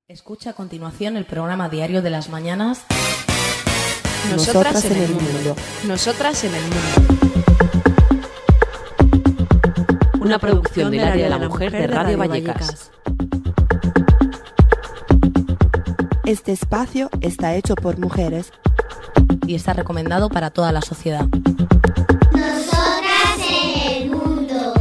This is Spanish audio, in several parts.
Escucha a continuación el programa diario de las mañanas Nosotras en el mundo. Nosotras en el mundo. Una producción del área de la mujer de Radio Vallecas. Este espacio está hecho por mujeres y está recomendado para toda la sociedad. Nosotras en el mundo.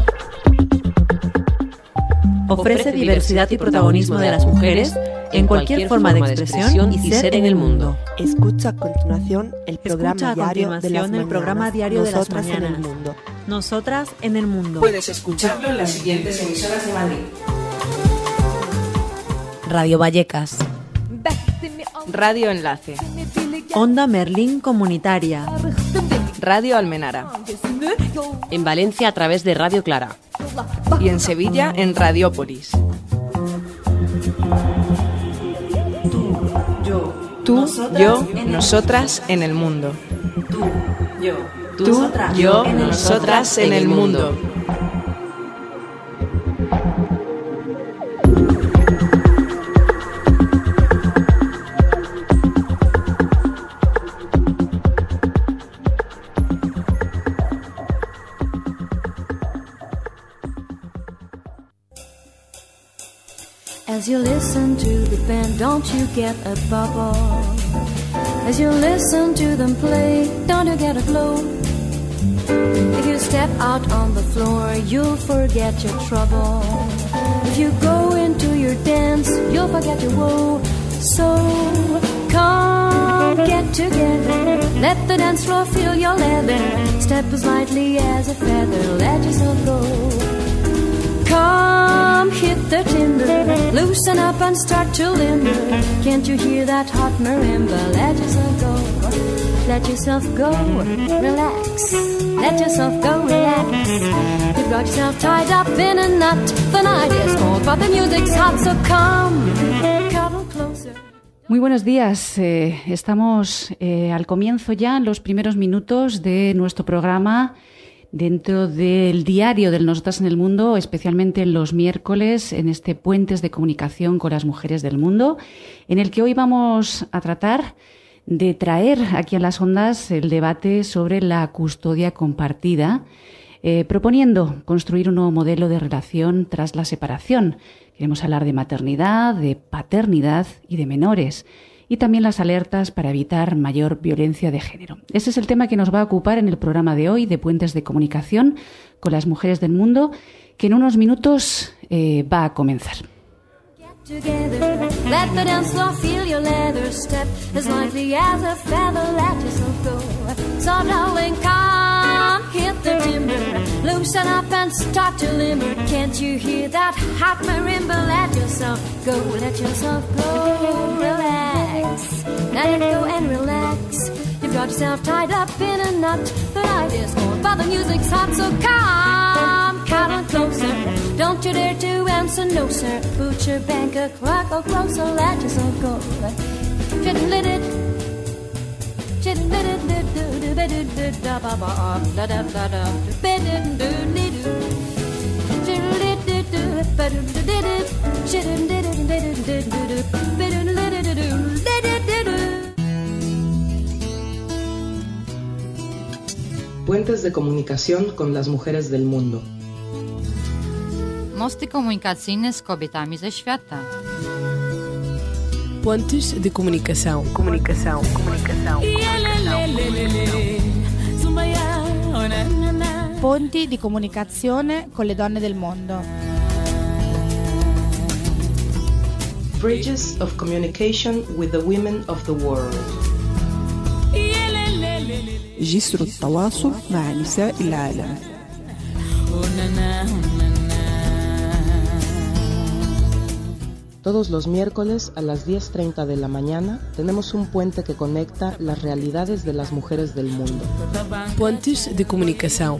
Ofrece diversidad y protagonismo de las mujeres en cualquier forma de expresión y ser en el mundo. Escucha a continuación el programa diario de las Nosotras mañanas. En el mundo. Nosotras en el mundo. Puedes escucharlo en las siguientes emisoras de Madrid: Radio Vallecas, Radio Enlace, Onda Merlín Comunitaria. Radio Almenara. En Valencia a través de Radio Clara. Y en Sevilla en Radiópolis. Tú, yo, nosotras en el mundo. Tú, yo, nosotras en el mundo. As you listen to the band, don't you get a bubble? As you listen to them play, don't you get a glow? If you step out on the floor, you'll forget your trouble. If you go into your dance, you'll forget your woe. So come get together, let the dance floor feel your leather. Step as lightly as a feather, let yourself go. Come hit the timber, loosen up and start to limber. Can't you hear that hot marimba? Let yourself go, let yourself go, relax. Let yourself go, relax. You've got yourself tied up in a knot. The night is cold, but the music's hot, so come, cuddle closer. Muy buenos días. Estamos al comienzo ya, en los primeros minutos de nuestro programa dentro del diario del Nosotras en el Mundo, especialmente en los miércoles, en este Puentes de Comunicación con las Mujeres del Mundo, en el que hoy vamos a tratar de traer aquí a las ondas el debate sobre la custodia compartida, proponiendo construir un nuevo modelo de relación tras la separación. Queremos hablar de maternidad, de paternidad y de menores, y también las alertas para evitar mayor violencia de género. Ese es el tema que nos va a ocupar en el programa de hoy de Puentes de Comunicación con las Mujeres del Mundo, que en unos minutos va a comenzar. Together, let the dance floor feel your leather. Step as lightly as a feather, let yourself go. So darling, come hit the timber, loosen up and start to limber. Can't you hear that hot marimba? Let yourself go, let yourself go. Relax, let it go and relax. You've got yourself tied up in a knot. The night is cold, but the music's hot, so come, cuddle closer. Don't you dare to answer no, sir. Put your bank a clock or closer, let yourself go. Let it. Puentes de comunicación con las mujeres del mundo. Mosty komunikacyjne z kobietami ze świata. Pontes de comunicação. Ponti di comunicazione con le donne del mondo. Bridges of communication with the women of the world. جسر التواصل مع نساء العالم. Todos los miércoles a las 10:30 de la mañana tenemos un puente que conecta las realidades de las mujeres del mundo. Pontes de comunicação.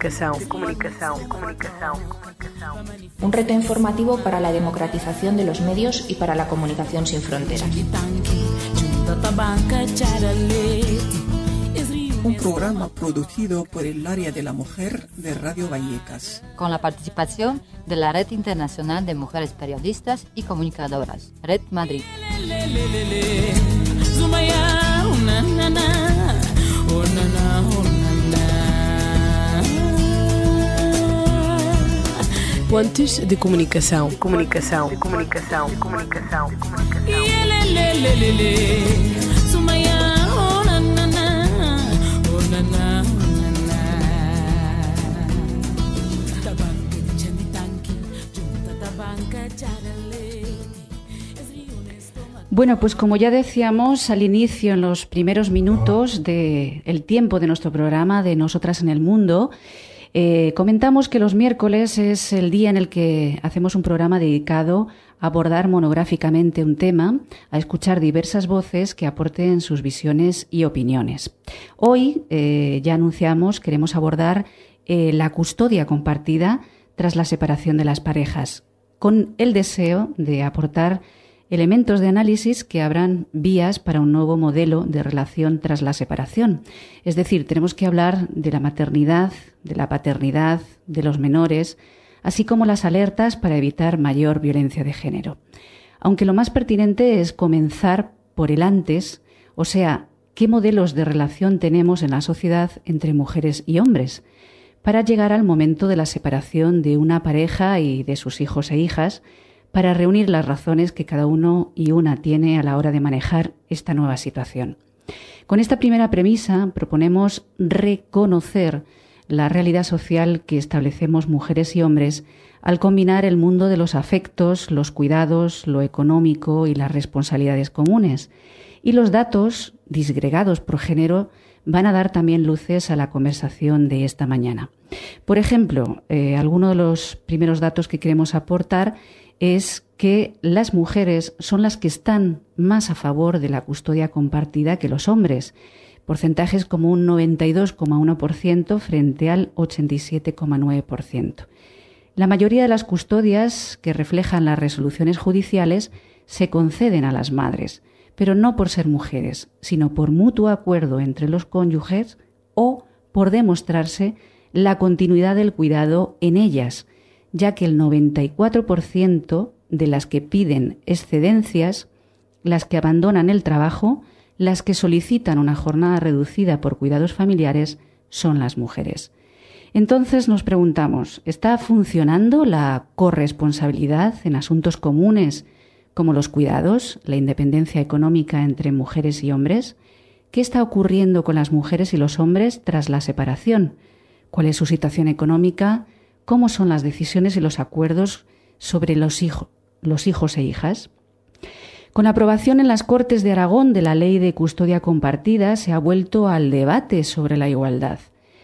Un reto informativo para la democratización de los medios y para la comunicación sin fronteras. un programa producido por el área de la mujer de Radio Vallecas, con la participación de la Red Internacional de Mujeres Periodistas y Comunicadoras, Red Madrid. Pontes de comunicação. Bueno, pues como ya decíamos al inicio, en los primeros minutos del tiempo de nuestro programa de Nosotras en el Mundo, comentamos que los miércoles es el día en el que hacemos un programa dedicado a abordar monográficamente un tema, a escuchar diversas voces que aporten sus visiones y opiniones. Hoy, ya anunciamos, queremos abordar la custodia compartida tras la separación de las parejas, con el deseo de aportar elementos de análisis que abran vías para un nuevo modelo de relación tras la separación. Es decir, tenemos que hablar de la maternidad, de la paternidad, de los menores, así como las alertas para evitar mayor violencia de género. Aunque lo más pertinente es comenzar por el antes, o sea, qué modelos de relación tenemos en la sociedad entre mujeres y hombres, para llegar al momento de la separación de una pareja y de sus hijos e hijas, para reunir las razones que cada uno y una tiene a la hora de manejar esta nueva situación. Con esta primera premisa proponemos reconocer la realidad social que establecemos mujeres y hombres al combinar el mundo de los afectos, los cuidados, lo económico y las responsabilidades comunes. Y los datos, disgregados por género, van a dar también luces a la conversación de esta mañana. Por ejemplo, alguno de los primeros datos que queremos aportar es que las mujeres son las que están más a favor de la custodia compartida que los hombres, porcentajes como un 92,1% frente al 87,9%. La mayoría de las custodias que reflejan las resoluciones judiciales se conceden a las madres, pero no por ser mujeres, sino por mutuo acuerdo entre los cónyuges o por demostrarse la continuidad del cuidado en ellas, ya que el 94% de las que piden excedencias, las que abandonan el trabajo, las que solicitan una jornada reducida por cuidados familiares, son las mujeres. Entonces nos preguntamos, ¿está funcionando la corresponsabilidad en asuntos comunes como los cuidados, la independencia económica entre mujeres y hombres? ¿Qué está ocurriendo con las mujeres y los hombres tras la separación? ¿Cuál es su situación económica? ¿Cómo son las decisiones y los acuerdos sobre los hijos e hijas? Con la aprobación en las Cortes de Aragón de la Ley de Custodia Compartida se ha vuelto al debate sobre la igualdad.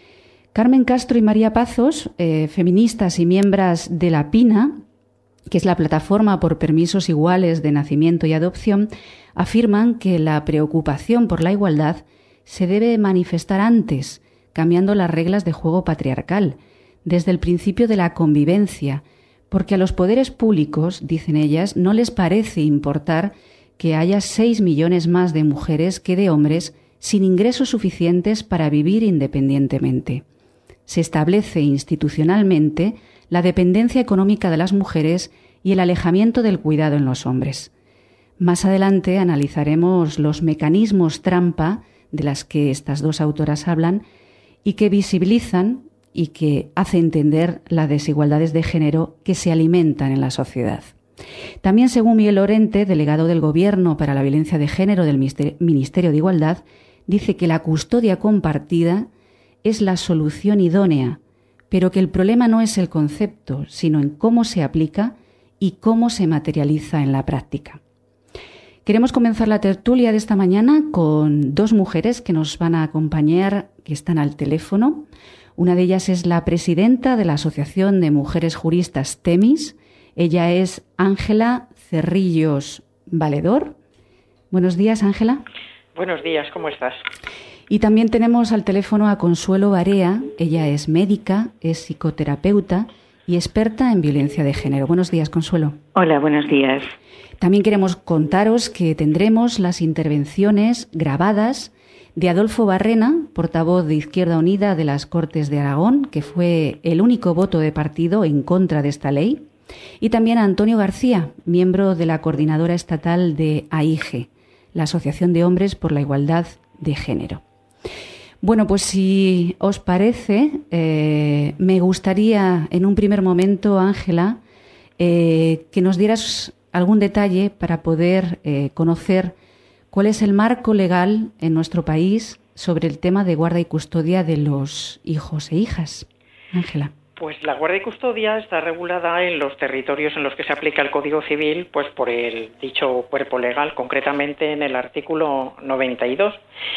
Carmen Castro y María Pazos, feministas y miembros de la PINA, que es la Plataforma por Permisos Iguales de Nacimiento y Adopción, afirman que la preocupación por la igualdad se debe manifestar antes, cambiando las reglas de juego patriarcal, desde el principio de la convivencia, porque a los poderes públicos, dicen ellas, no les parece importar que haya 6 millones más de mujeres que de hombres sin ingresos suficientes para vivir independientemente. Se establece institucionalmente la dependencia económica de las mujeres y el alejamiento del cuidado en los hombres. Más adelante analizaremos los mecanismos trampa de las que estas dos autoras hablan y que visibilizan y que hace entender las desigualdades de género que se alimentan en la sociedad. También, según Miguel Lorente, delegado del Gobierno para la Violencia de Género del Ministerio de Igualdad, dice que la custodia compartida es la solución idónea, pero que el problema no es el concepto, sino en cómo se aplica y cómo se materializa en la práctica. Queremos comenzar la tertulia de esta mañana con dos mujeres que nos van a acompañar, que están al teléfono. Una de ellas es la presidenta de la Asociación de Mujeres Juristas Temis. Ella es Ángela Cerrillos Valedor. Buenos días, Ángela. Buenos días, ¿cómo estás? Y también tenemos al teléfono a Consuelo Barea. Ella es médica, es psicoterapeuta y experta en violencia de género. Buenos días, Consuelo. Hola, buenos días. También queremos contaros que tendremos las intervenciones grabadas de Adolfo Barrena, portavoz de Izquierda Unida de las Cortes de Aragón, que fue el único voto de partido en contra de esta ley, y también a Antonio García, miembro de la Coordinadora Estatal de AIGE, la Asociación de Hombres por la Igualdad de Género. Bueno, pues si os parece, me gustaría en un primer momento, Ángela, que nos dieras algún detalle para poder conocer cuál es el marco legal en nuestro país sobre el tema de guarda y custodia de los hijos e hijas. Ángela. Pues la guarda y custodia está regulada en los territorios en los que se aplica el Código Civil, pues por el dicho cuerpo legal, concretamente en el artículo 92.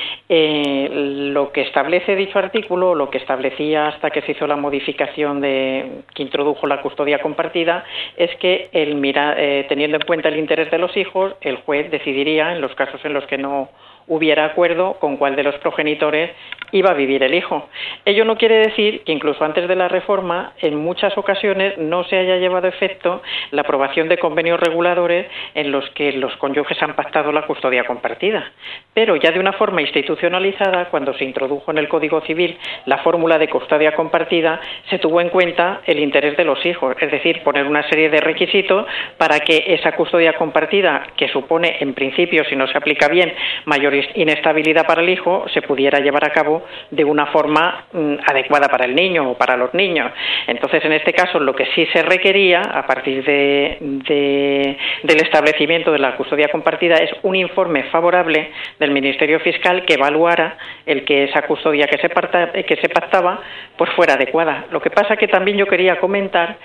Lo que establece dicho artículo, lo que establecía hasta que se hizo la modificación que introdujo la custodia compartida, es que teniendo en cuenta el interés de los hijos, el juez decidiría, en los casos en los que no hubiera acuerdo, con cuál de los progenitores iba a vivir el hijo. Ello no quiere decir que incluso antes de la reforma, en muchas ocasiones no se haya llevado a efecto la aprobación de convenios reguladores en los que los cónyuges han pactado la custodia compartida. Pero ya de una forma institucionalizada, cuando se introdujo en el Código Civil la fórmula de custodia compartida, se tuvo en cuenta el interés de los hijos, es decir, poner una serie de requisitos para que esa custodia compartida, que supone en principio, si no se aplica bien, mayor inestabilidad para el hijo, se pudiera llevar a cabo de una forma adecuada para el niño o para los niños. Entonces, en este caso, lo que sí se requería a partir del establecimiento de la custodia compartida es un informe favorable del Ministerio Fiscal que evaluara el que esa custodia que se pactaba pues fuera adecuada. Lo que pasa que también yo quería comentar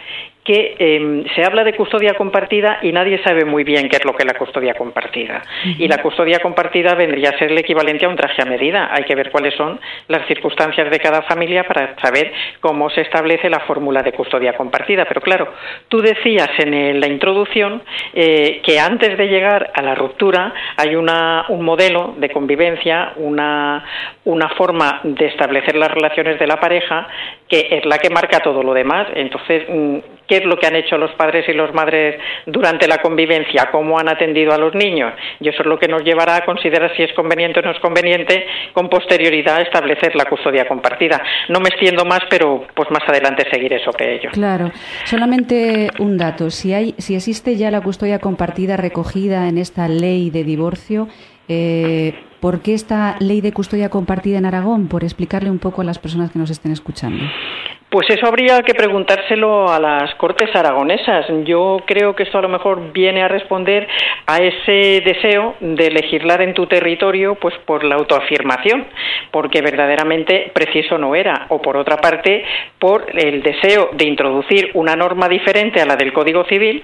que se habla de custodia compartida y nadie sabe muy bien qué es lo que es la custodia compartida. Y la custodia compartida vendría a ser el equivalente a un traje a medida. Hay que ver cuáles son las circunstancias de cada familia para saber cómo se establece la fórmula de custodia compartida. Pero claro, tú decías en la introducción que antes de llegar a la ruptura hay un modelo de convivencia, una forma de establecer las relaciones de la pareja que es la que marca todo lo demás. Entonces, ¿qué es lo que han hecho los padres y las madres durante la convivencia? ¿Cómo han atendido a los niños? Y eso es lo que nos llevará a considerar si es conveniente o no es conveniente con posterioridad establecer la custodia compartida. No me extiendo más, pero pues más adelante seguiré sobre ello. Claro. Solamente un dato. Si existe ya la custodia compartida recogida en esta ley de divorcio, ¿por qué esta ley de custodia compartida en Aragón? Por explicarle un poco a las personas que nos estén escuchando. Pues eso habría que preguntárselo a las Cortes aragonesas. Yo creo que esto a lo mejor viene a responder a ese deseo de legislar en tu territorio pues por la autoafirmación, porque verdaderamente preciso no era, o por otra parte por el deseo de introducir una norma diferente a la del Código Civil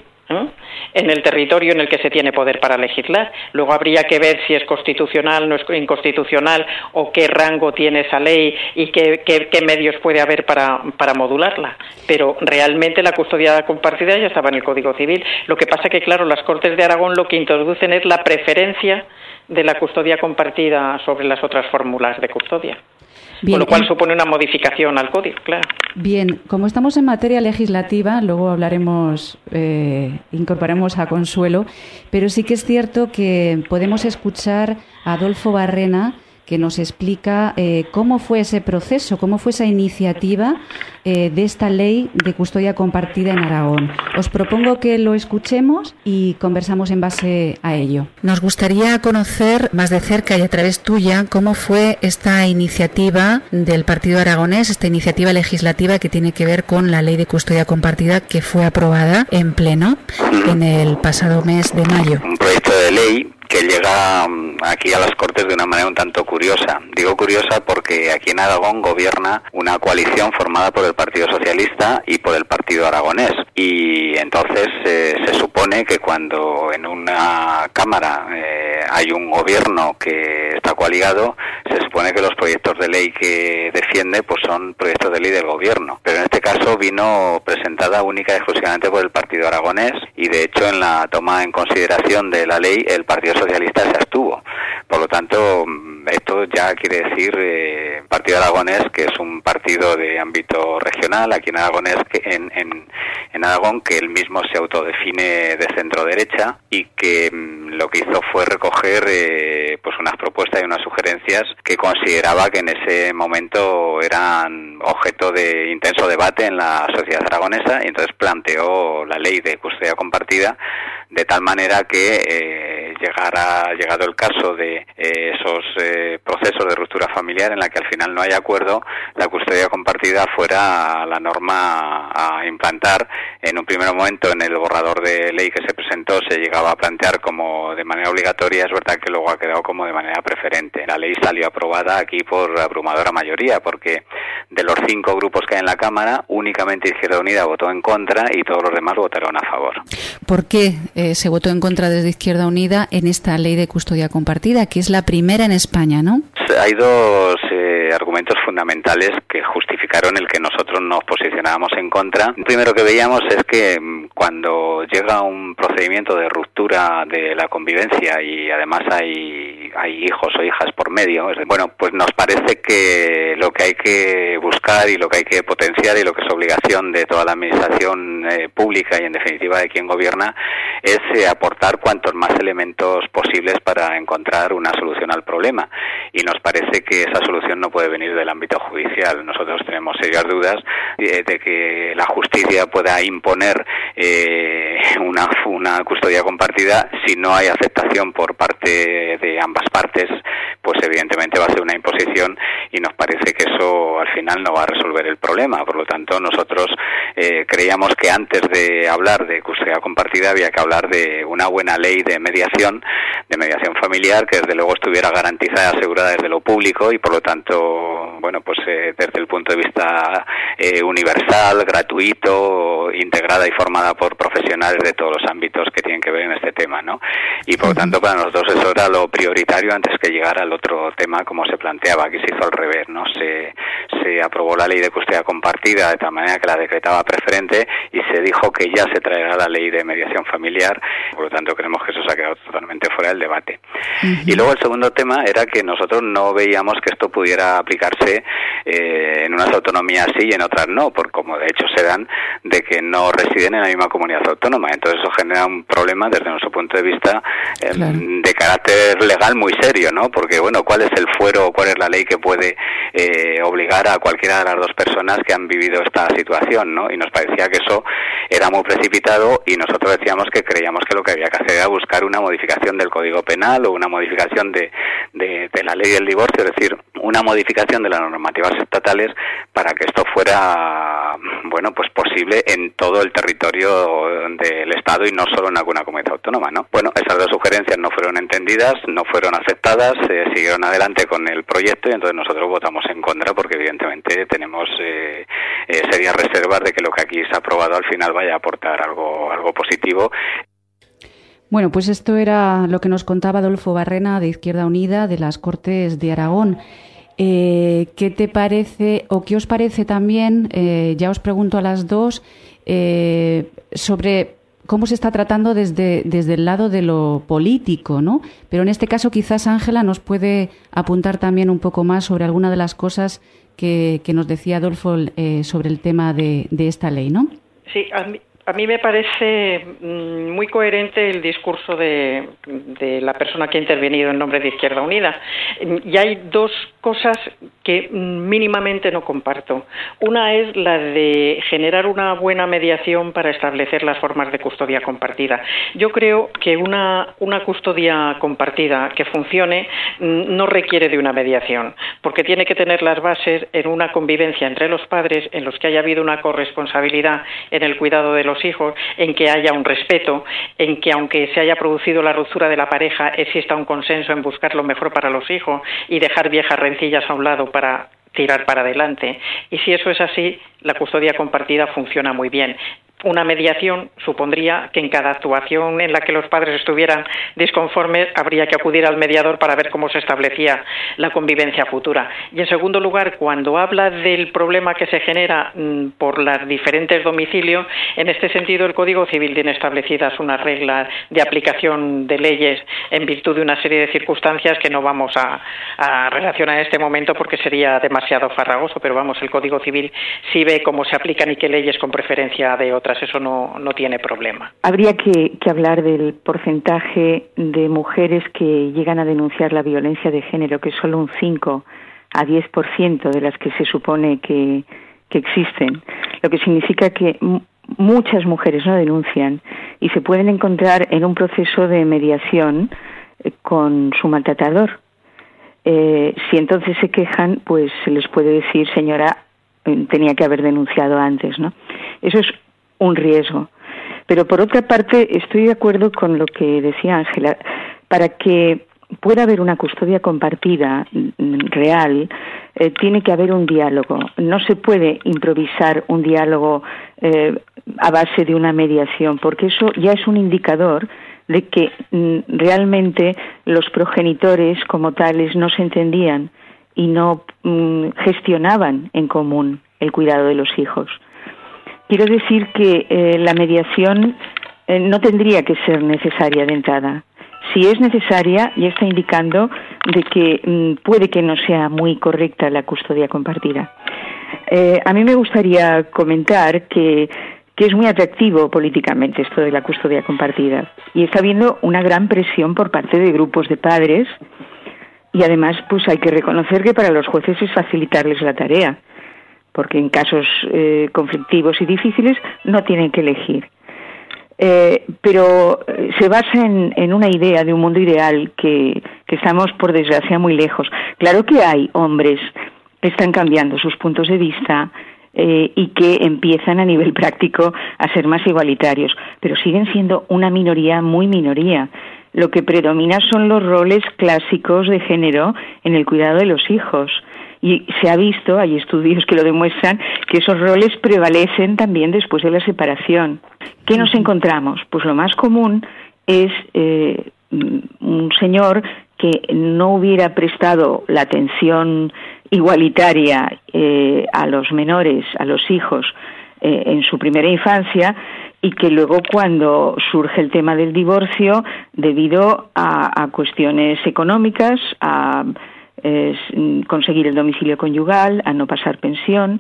en el territorio en el que se tiene poder para legislar. Luego habría que ver si es constitucional, no es inconstitucional, o qué rango tiene esa ley y qué medios puede haber para modularla. Pero realmente la custodia compartida ya estaba en el Código Civil. Lo que pasa que, claro, las Cortes de Aragón lo que introducen es la preferencia de la custodia compartida sobre las otras fórmulas de custodia. Bien, con lo cual supone una modificación al código, claro. Bien, como estamos en materia legislativa, luego hablaremos, incorporaremos a Consuelo, pero sí que es cierto que podemos escuchar a Adolfo Barrena, que nos explica cómo fue ese proceso, cómo fue esa iniciativa de esta ley de custodia compartida en Aragón. Os propongo que lo escuchemos y conversamos en base a ello. Nos gustaría conocer más de cerca y a través tuya cómo fue esta iniciativa del Partido Aragonés, esta iniciativa legislativa que tiene que ver con la ley de custodia compartida que fue aprobada en pleno en el pasado mes de mayo. Un proyecto de ley que llega aquí a las Cortes de una manera un tanto curiosa. Digo curiosa porque aquí en Aragón gobierna una coalición formada por el Partido Socialista y por el Partido Aragonés. Y entonces se supone que cuando en una Cámara hay un gobierno que está coaligado, se supone que los proyectos de ley que defiende pues son proyectos de ley del gobierno. Pero en este caso vino presentada única y exclusivamente por el Partido Aragonés y de hecho en la toma en consideración de la ley el Partido Socialista se abstuvo. Por lo tanto, esto ya quiere decir Partido Aragonés, que es un partido de ámbito regional aquí en Aragonés, en Aragón, que él mismo se autodefine de centro derecha y que lo que hizo fue recoger pues unas propuestas y unas sugerencias que consideraba que en ese momento eran objeto de intenso debate en la sociedad aragonesa, y entonces planteó la ley de custodia compartida de tal manera que llegado el caso de esos procesos de ruptura familiar en la que al final no hay acuerdo, la custodia compartida fuera la norma a implantar. En un primer momento, en el borrador de ley que se presentó, se llegaba a plantear como de manera obligatoria. Es verdad que luego ha quedado como de manera preferente. La ley salió aprobada aquí por abrumadora mayoría, porque de los 5 grupos que hay en la Cámara, únicamente Izquierda Unida votó en contra y todos los demás votaron a favor. ¿Por qué se votó en contra desde Izquierda Unida en esta ley de custodia compartida, que es la primera en España, ¿no? Hay dos argumentos fundamentales que justificaron el que nosotros nos posicionábamos en contra. Lo primero que veíamos es que cuando llega un procedimiento de ruptura de la convivencia y además hay hijos o hijas por medio, bueno, pues nos parece que lo que hay que buscar y lo que hay que potenciar y lo que es obligación de toda la administración pública y en definitiva de quien gobierna es aportar cuantos más elementos posibles para encontrar una solución al problema, y nos parece que esa solución no puede venir del ámbito judicial. Nosotros tenemos serias dudas de que la justicia pueda imponer una custodia compartida si no hay aceptación por parte de ambas partes. Pues evidentemente va a ser una imposición y nos parece que eso al final no va a resolver el problema. Por lo tanto, nosotros creíamos que antes de hablar de custodia compartida había que hablar de una buena ley de mediación familiar, que desde luego estuviera garantizada y asegurada desde lo público y por lo tanto, bueno, pues desde el punto de vista universal, gratuito, integrada y formada por profesionales de todos los ámbitos que tienen que ver en este tema, ¿no? Y por lo tanto para nosotros eso era lo prioritario antes que llegar al otro tema como se planteaba. Aquí se hizo al revés, ¿no? Se aprobó la ley de custodia compartida de tal manera que la decretaba preferente y se dijo que ya se traerá la ley de mediación familiar. Por lo tanto creemos que eso se ha quedado totalmente fuera del debate. Y luego el segundo tema era que nosotros no veíamos que esto pudiera aplicarse en unas autonomías sí y en otras no, por como de hecho se dan de que no residen en la misma comunidad autónoma. Entonces eso genera un problema desde nuestro punto de vista de carácter legal muy serio, ¿no? Porque bueno, ¿cuál es el fuero o cuál es la ley que puede obligar a cualquiera de las dos personas que han vivido esta situación, ¿no? Y nos parecía que eso era muy precipitado y nosotros decíamos que creíamos que lo que había que hacer era buscar una modificación del Código Penal o una modificación de la ley del divorcio, es decir, una modificación de las normativas estatales para que esto fuera, bueno, pues posible en todo el territorio del Estado y no solo en alguna comunidad autónoma, ¿no? Bueno, esas dos sugerencias no fueron entendidas, no fueron aceptadas, siguieron adelante con el proyecto y entonces nosotros votamos en contra porque evidentemente tenemos serias reservas de que lo que aquí se ha aprobado al final vaya a aportar algo positivo. Bueno, pues esto era lo que nos contaba Adolfo Barrena de Izquierda Unida de las Cortes de Aragón. ¿Qué te parece o qué os parece también, ya os pregunto a las dos, sobre cómo se está tratando desde el lado de lo político, ¿no? Pero en este caso quizás Ángela nos puede apuntar también un poco más sobre alguna de las cosas que nos decía Adolfo sobre el tema de esta ley, ¿no? Sí, a mí me parece muy coherente el discurso de la persona que ha intervenido en nombre de Izquierda Unida. Y hay dos cosas que mínimamente no comparto. Una es la de generar una buena mediación para establecer las formas de custodia compartida. Yo creo que una custodia compartida que funcione no requiere de una mediación, porque tiene que tener las bases en una convivencia entre los padres, en los que haya habido una corresponsabilidad en el cuidado de los hijos, en que haya un respeto, en que aunque se haya producido la ruptura de la pareja, exista un consenso en buscar lo mejor para los hijos y dejar viejas rencillas a un lado para tirar para adelante. Y si eso es así, la custodia compartida funciona muy bien. una mediación supondría que en cada actuación en la que los padres estuvieran disconformes habría que acudir al mediador para ver cómo se establecía la convivencia futura. Y en segundo lugar, cuando habla del problema que se genera por los diferentes domicilios, en este sentido el Código Civil tiene establecidas unas reglas de aplicación de leyes en virtud de una serie de circunstancias que no vamos a relacionar en este momento porque sería demasiado farragoso, pero vamos, el Código Civil sí ve cómo se aplican y qué leyes con preferencia de otras, eso no tiene problema. Habría que hablar del porcentaje de mujeres que llegan a denunciar la violencia de género, que es solo un 5 a 10% de las que se supone que existen, lo que significa que muchas mujeres no denuncian y se pueden encontrar en un proceso de mediación con su maltratador. Si entonces se quejan, pues se les puede decir, señora, tenía que haber denunciado antes, ¿no? Eso es un riesgo. Pero por otra parte, estoy de acuerdo con lo que decía Ángela. Para que pueda haber una custodia compartida real, tiene que haber un diálogo. No se puede improvisar un diálogo a base de una mediación, porque eso ya es un indicador de que realmente los progenitores como tales no se entendían y no gestionaban en común el cuidado de los hijos. Quiero decir que la mediación no tendría que ser necesaria de entrada. Si es necesaria, ya está indicando de que puede que no sea muy correcta la custodia compartida. A mí me gustaría comentar que es muy atractivo políticamente esto de la custodia compartida y está habiendo una gran presión por parte de grupos de padres y además pues hay que reconocer que para los jueces es facilitarles la tarea porque en casos conflictivos y difíciles no tienen que elegir. Pero se basa en una idea de un mundo ideal que estamos por desgracia muy lejos. Claro que hay hombres que están cambiando sus puntos de vista y que empiezan a nivel práctico a ser más igualitarios, pero siguen siendo una minoría, muy minoría. Lo que predomina son los roles clásicos de género en el cuidado de los hijos. Y se ha visto, hay estudios que lo demuestran, que esos roles prevalecen también después de la separación. ¿Qué nos encontramos? Pues lo más común es un señor que no hubiera prestado la atención igualitaria a los menores, a los hijos, en su primera infancia y que luego cuando surge el tema del divorcio, debido a cuestiones económicas, a conseguir el domicilio conyugal, a no pasar pensión,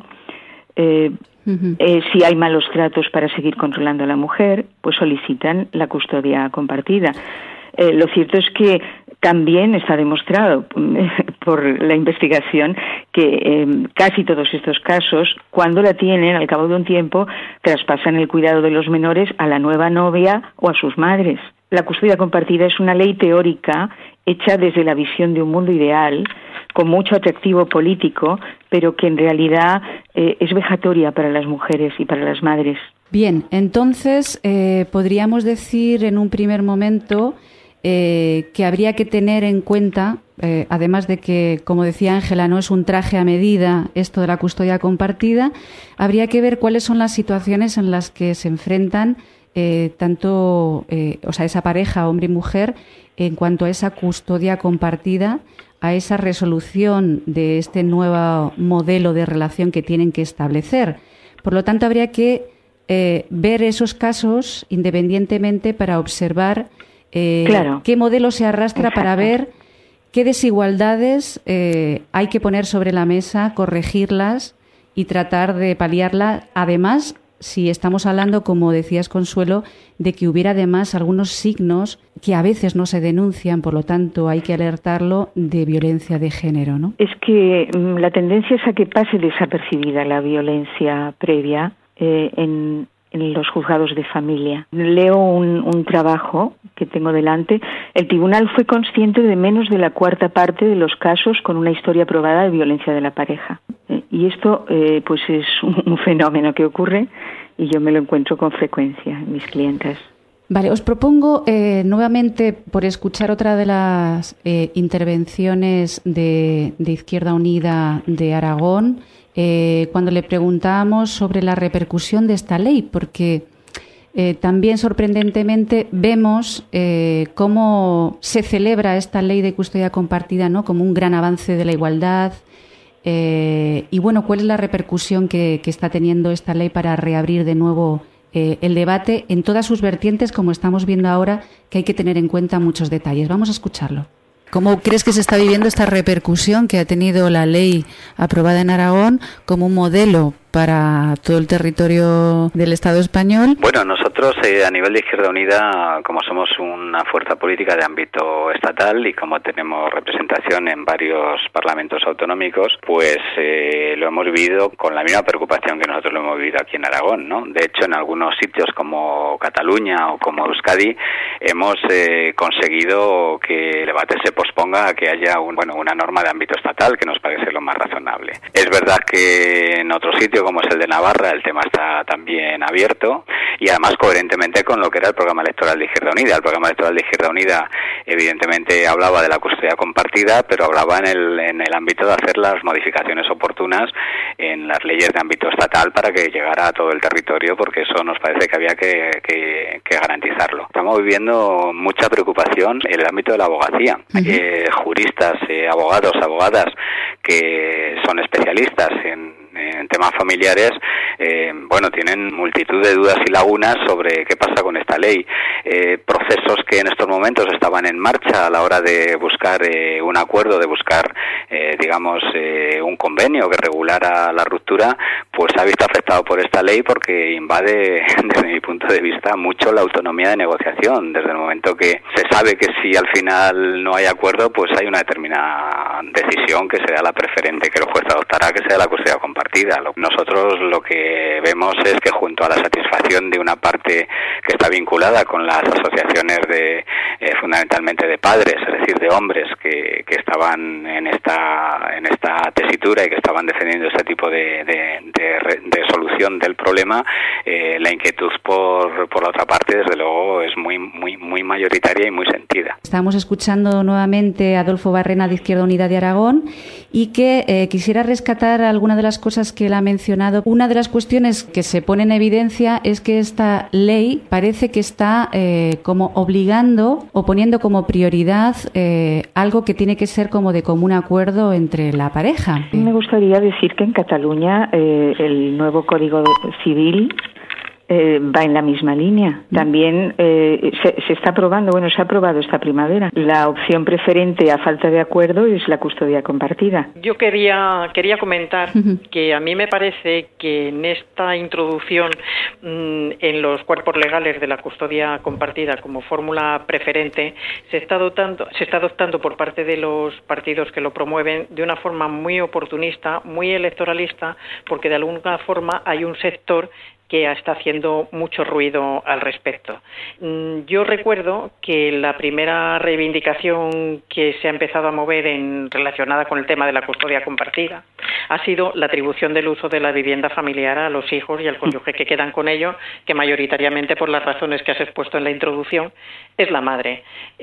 si hay malos tratos para seguir controlando a la mujer, pues solicitan la custodia compartida. Lo cierto es que también está demostrado por la investigación que casi todos estos casos, cuando la tienen, al cabo de un tiempo, traspasan el cuidado de los menores a la nueva novia o a sus madres. La custodia compartida es una ley teórica hecha desde la visión de un mundo ideal, con mucho atractivo político, pero que en realidad es vejatoria para las mujeres y para las madres. Bien, entonces podríamos decir en un primer momento que habría que tener en cuenta, además de que, como decía Ángela, no es un traje a medida esto de la custodia compartida, habría que ver cuáles son las situaciones en las que se enfrentan esa pareja, hombre y mujer, en cuanto a esa custodia compartida, a esa resolución de este nuevo modelo de relación que tienen que establecer. Por lo tanto, habría que ver esos casos independientemente para observar qué modelo se arrastra. Exacto. Para ver qué desigualdades hay que poner sobre la mesa, corregirlas y tratar de paliarlas. Además, si estamos hablando, como decías, Consuelo, de que hubiera además algunos signos que a veces no se denuncian, por lo tanto hay que alertarlo, de violencia de género, ¿no? Es que la tendencia es a que pase desapercibida la violencia previa en los juzgados de familia. Leo un trabajo que tengo delante. El tribunal fue consciente de menos de la cuarta parte de los casos con una historia probada de violencia de la pareja. Y esto pues es un fenómeno que ocurre y yo me lo encuentro con frecuencia en mis clientas. Vale, os propongo nuevamente, por escuchar otra de las intervenciones de Izquierda Unida de Aragón, cuando le preguntábamos sobre la repercusión de esta ley, porque también sorprendentemente vemos cómo se celebra esta ley de custodia compartida, ¿no?, como un gran avance de la igualdad. Y bueno, ¿cuál es la repercusión que está teniendo esta ley para reabrir de nuevo el debate en todas sus vertientes, como estamos viendo ahora, que hay que tener en cuenta muchos detalles? Vamos a escucharlo. ¿Cómo crees que se está viviendo esta repercusión que ha tenido la ley aprobada en Aragón como un modelo para todo el territorio del Estado español? Bueno, nosotros a nivel de Izquierda Unida, como somos una fuerza política de ámbito estatal y como tenemos representación en varios parlamentos autonómicos, pues lo hemos vivido con la misma preocupación que nosotros lo hemos vivido aquí en Aragón, ¿no? De hecho, en algunos sitios como Cataluña o como Euskadi hemos conseguido que el debate se posponga a que haya una norma de ámbito estatal, que nos parece lo más razonable. Es verdad que en otros sitios, como es el de Navarra, el tema está también abierto y además coherentemente con lo que era el programa electoral de Izquierda Unida. El programa electoral de Izquierda Unida evidentemente hablaba de la custodia compartida, pero hablaba en el ámbito de hacer las modificaciones oportunas en las leyes de ámbito estatal para que llegara a todo el territorio, porque eso nos parece que había que garantizarlo. Estamos viviendo mucha preocupación en el ámbito de la abogacía. Juristas, abogados, abogadas que son especialistas en temas familiares, tienen multitud de dudas y lagunas sobre qué pasa con esta ley. Procesos que en estos momentos estaban en marcha a la hora de buscar un acuerdo, de buscar, un convenio que regulara la ruptura, pues se ha visto afectado por esta ley porque invade, desde mi punto de vista, mucho la autonomía de negociación. Desde el momento que se sabe que si al final no hay acuerdo, pues hay una determinada decisión que será la preferente que el juez adoptará, que sea la custodia compartida. Nosotros lo que vemos es que junto a la satisfacción de una parte que está vinculada con las asociaciones fundamentalmente de padres, es decir, de hombres que estaban en esta tesitura y que estaban defendiendo este tipo de solución del problema, la inquietud por la otra parte, desde luego, es muy mayoritaria y muy sentida. Estamos escuchando nuevamente a Adolfo Barrena, de Izquierda Unida de Aragón, y que quisiera rescatar alguna de las cosas que él ha mencionado. Una de las cuestiones que se pone en evidencia es que esta ley parece que está como obligando o poniendo como prioridad algo que tiene que ser como de común acuerdo entre la pareja. Me gustaría decir que en Cataluña el nuevo Código Civil va en la misma línea. También se está aprobando, se ha aprobado esta primavera. La opción preferente a falta de acuerdo es la custodia compartida. Yo quería comentar que a mí me parece que en esta introducción en los cuerpos legales de la custodia compartida como fórmula preferente se está adoptando por parte de los partidos que lo promueven de una forma muy oportunista, muy electoralista, porque de alguna forma hay un sector que está haciendo mucho ruido al respecto. Yo recuerdo que la primera reivindicación que se ha empezado a mover relacionada con el tema de la custodia compartida ha sido la atribución del uso de la vivienda familiar a los hijos y al cónyuge que quedan con ellos, que mayoritariamente, por las razones que has expuesto en la introducción, es la madre.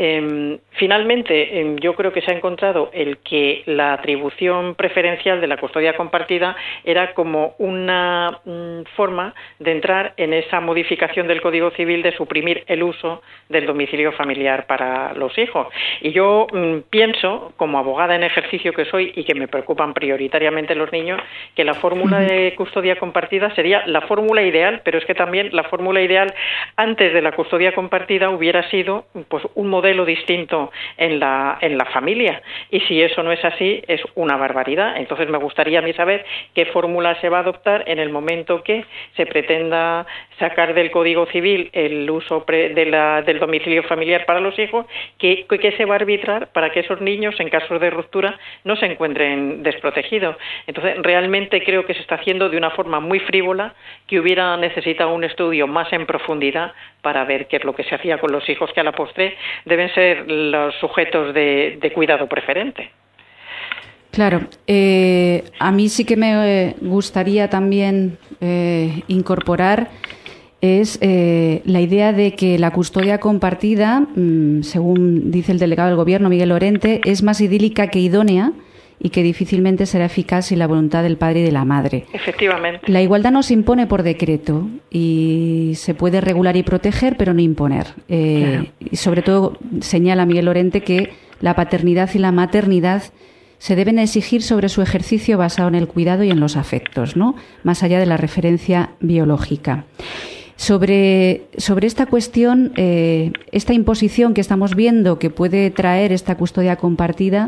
Finalmente, yo creo que se ha encontrado el que la atribución preferencial de la custodia compartida era como una forma de entrar en esa modificación del Código Civil de suprimir el uso del domicilio familiar para los hijos. Y yo pienso, como abogada en ejercicio que soy y que me preocupan prioritariamente los niños, que la fórmula de custodia compartida sería la fórmula ideal, pero es que también la fórmula ideal antes de la custodia compartida hubiera sido pues un modelo distinto en la familia. Y si eso no es así, es una barbaridad. Entonces me gustaría a mí saber qué fórmula se va a adoptar en el momento que se pretenda sacar del Código Civil el uso del domicilio familiar para los hijos, que se va a arbitrar para que esos niños, en casos de ruptura, no se encuentren desprotegidos. Entonces, realmente creo que se está haciendo de una forma muy frívola, que hubiera necesitado un estudio más en profundidad para ver qué es lo que se hacía con los hijos que a la postre deben ser los sujetos de cuidado preferente. Claro, a mí sí que me gustaría también incorporar es la idea de que la custodia compartida, según dice el delegado del Gobierno, Miguel Lorente, es más idílica que idónea y que difícilmente será eficaz sin la voluntad del padre y de la madre. Efectivamente. La igualdad no se impone por decreto y se puede regular y proteger, pero no imponer. Claro. Y sobre todo señala Miguel Lorente que la paternidad y la maternidad se deben exigir sobre su ejercicio basado en el cuidado y en los afectos, ¿no? Más allá de la referencia biológica. Sobre esta cuestión, esta imposición que estamos viendo que puede traer esta custodia compartida,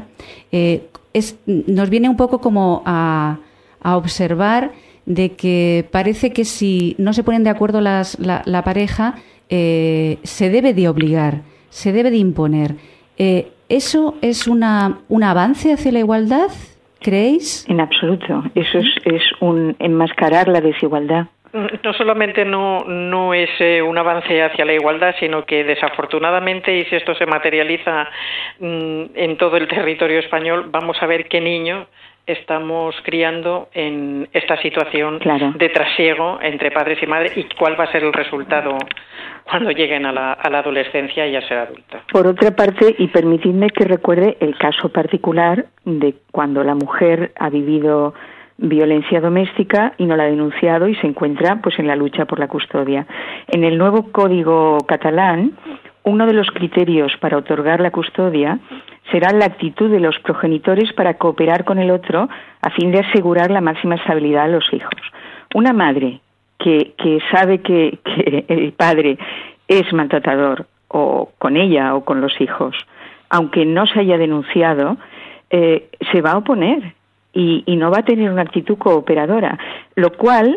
nos viene un poco como a observar de que parece que si no se ponen de acuerdo la pareja, se debe de obligar, se debe de imponer. ¿Eso es un avance hacia la igualdad, creéis? En absoluto. Eso es un enmascarar la desigualdad. No solamente no es un avance hacia la igualdad, sino que desafortunadamente, y si esto se materializa en todo el territorio español, vamos a ver qué niño estamos criando en esta situación de trasiego entre padres y madres y cuál va a ser el resultado cuando lleguen a la adolescencia y a ser adultos. Por otra parte, y permitidme que recuerde el caso particular de cuando la mujer ha vivido violencia doméstica y no la ha denunciado y se encuentra pues en la lucha por la custodia. En el nuevo Código catalán, uno de los criterios para otorgar la custodia será la actitud de los progenitores para cooperar con el otro a fin de asegurar la máxima estabilidad a los hijos. Una madre que sabe que el padre es maltratador, o con ella o con los hijos, aunque no se haya denunciado, se va a oponer y no va a tener una actitud cooperadora, lo cual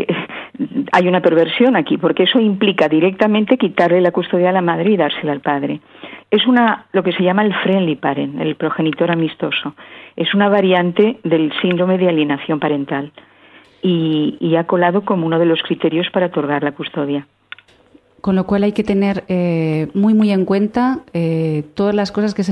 hay una perversión aquí, porque eso implica directamente quitarle la custodia a la madre y dársela al padre. Es lo que se llama el friendly parent, el progenitor amistoso. Es una variante del síndrome de alienación parental y ha colado como uno de los criterios para otorgar la custodia. Con lo cual hay que tener muy muy en cuenta todas las cosas que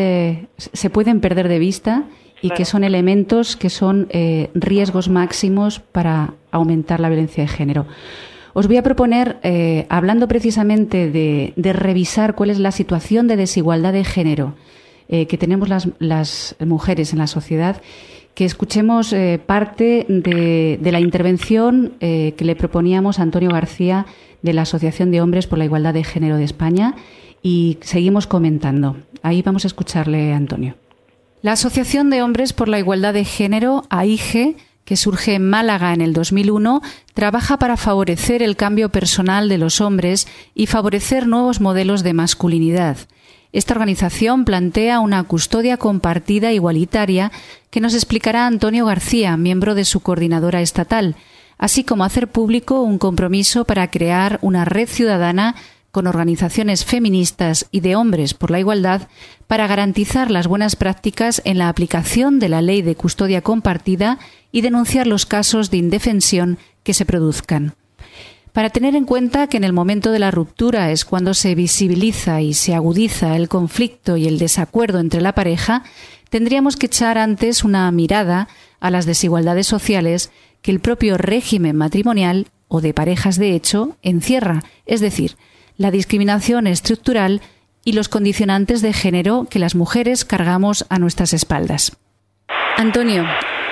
se pueden perder de vista y que son elementos que son riesgos máximos para aumentar la violencia de género. Os voy a proponer, hablando precisamente de revisar cuál es la situación de desigualdad de género que tenemos las mujeres en la sociedad, que escuchemos parte de la intervención que le proponíamos a Antonio García de la Asociación de Hombres por la Igualdad de Género de España y seguimos comentando. Ahí vamos a escucharle a Antonio. La Asociación de Hombres por la Igualdad de Género, AIGE, que surge en Málaga en el 2001, trabaja para favorecer el cambio personal de los hombres y favorecer nuevos modelos de masculinidad. Esta organización plantea una custodia compartida igualitaria que nos explicará Antonio García, miembro de su coordinadora estatal, así como hacer público un compromiso para crear una red ciudadana con organizaciones feministas y de hombres por la igualdad para garantizar las buenas prácticas en la aplicación de la ley de custodia compartida y denunciar los casos de indefensión que se produzcan. Para tener en cuenta que en el momento de la ruptura es cuando se visibiliza y se agudiza el conflicto y el desacuerdo entre la pareja, tendríamos que echar antes una mirada a las desigualdades sociales que el propio régimen matrimonial o de parejas de hecho encierra, es decir, la discriminación estructural y los condicionantes de género que las mujeres cargamos a nuestras espaldas. Antonio,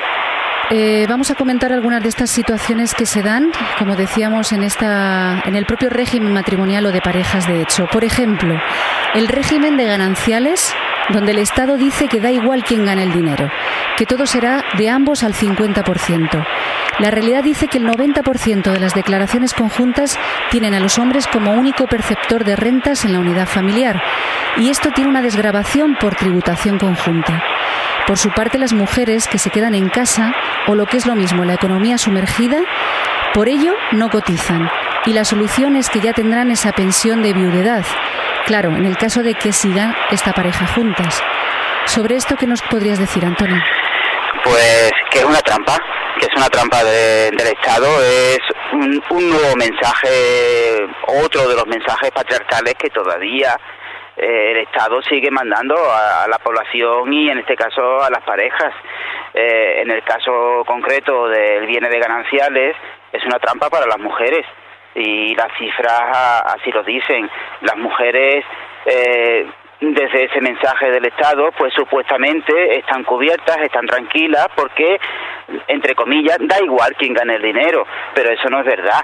vamos a comentar algunas de estas situaciones que se dan, como decíamos, en el propio régimen matrimonial o de parejas de hecho. Por ejemplo, el régimen de gananciales, donde el Estado dice que da igual quién gane el dinero, que todo será de ambos al 50%. La realidad dice que el 90% de las declaraciones conjuntas tienen a los hombres como único perceptor de rentas en la unidad familiar, y esto tiene una desgravación por tributación conjunta. Por su parte, las mujeres que se quedan en casa, o lo que es lo mismo, la economía sumergida, por ello no cotizan, y la solución es que ya tendrán esa pensión de viudedad. Claro, en el caso de que sigan esta pareja juntas. Sobre esto, ¿qué nos podrías decir, Antonio? Pues que es una trampa del Estado, es un nuevo mensaje, otro de los mensajes patriarcales que todavía el Estado sigue mandando a la población y en este caso a las parejas. En el caso concreto del bienes de gananciales es una trampa para las mujeres y las cifras así lo dicen. Las mujeres desde ese mensaje del Estado, pues supuestamente están cubiertas, están tranquilas, porque, entre comillas, da igual quién gane el dinero, pero eso no es verdad.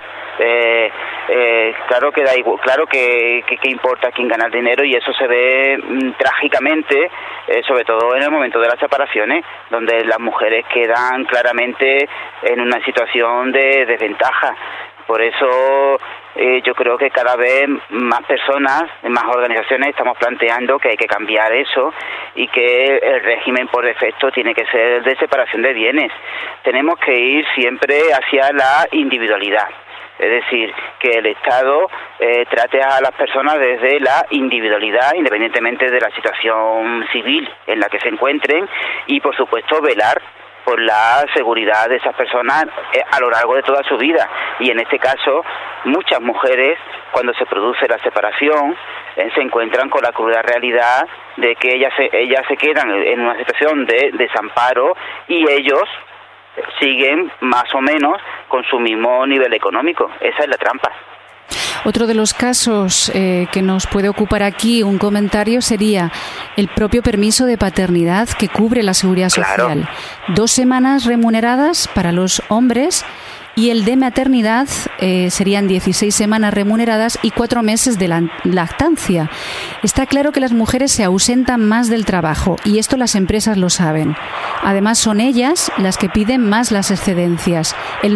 Claro que da igual, claro que importa quién gana el dinero, y eso se ve trágicamente, sobre todo en el momento de las separaciones, donde las mujeres quedan claramente en una situación de desventaja. Por eso yo creo que cada vez más personas, más organizaciones estamos planteando que hay que cambiar eso y que el régimen por defecto tiene que ser de separación de bienes. Tenemos que ir siempre hacia la individualidad. Es decir, que el Estado trate a las personas desde la individualidad, independientemente de la situación civil en la que se encuentren, y por supuesto velar por la seguridad de esas personas a lo largo de toda su vida. Y en este caso, muchas mujeres, cuando se produce la separación, se encuentran con la cruda realidad de que ellas se quedan en una situación de desamparo, y ellos siguen más o menos con su mismo nivel económico. Esa es la trampa. Otro de los casos que nos puede ocupar aquí un comentario sería el propio permiso de paternidad que cubre la Seguridad Social. Claro. 2 semanas remuneradas para los hombres, y el de maternidad serían 16 semanas remuneradas y 4 meses de lactancia. Está claro que las mujeres se ausentan más del trabajo, y esto las empresas lo saben. Además, son ellas las que piden más las excedencias, el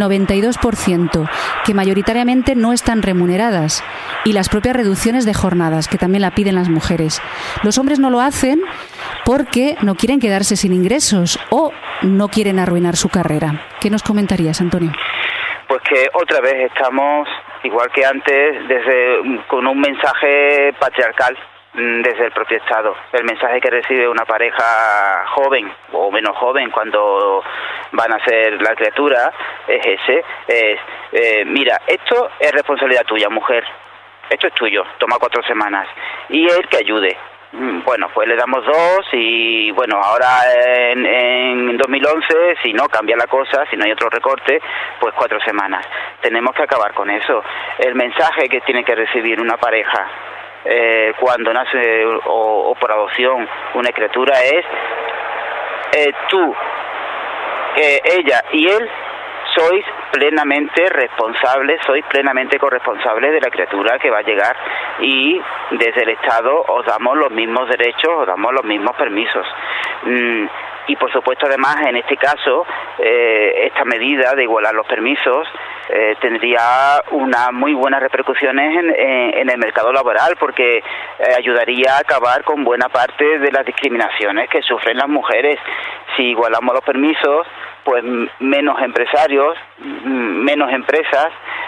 92%, que mayoritariamente no están remuneradas, y las propias reducciones de jornadas, que también la piden las mujeres. Los hombres no lo hacen porque no quieren quedarse sin ingresos o no quieren arruinar su carrera. ¿Qué nos comentarías, Antonio? Pues que otra vez estamos, igual que antes, con un mensaje patriarcal desde el propio Estado. El mensaje que recibe una pareja joven o menos joven cuando van a ser la criatura es ese, mira, esto es responsabilidad tuya, mujer, esto es tuyo, toma 4 semanas, y él que ayude. Bueno, pues le damos 2, y bueno, ahora en 2011, si no cambia la cosa, si no hay otro recorte, pues 4 semanas. Tenemos que acabar con eso. El mensaje que tiene que recibir una pareja cuando nace o por adopción una criatura es tú, ella y él sois plenamente responsables, sois plenamente corresponsables de la criatura que va a llegar, y desde el Estado os damos los mismos derechos, os damos los mismos permisos. Y por supuesto, además, en este caso, esta medida de igualar los permisos tendría unas muy buenas repercusiones en el mercado laboral, porque ayudaría a acabar con buena parte de las discriminaciones que sufren las mujeres. Si igualamos los permisos, pues menos empresarios, menos empresas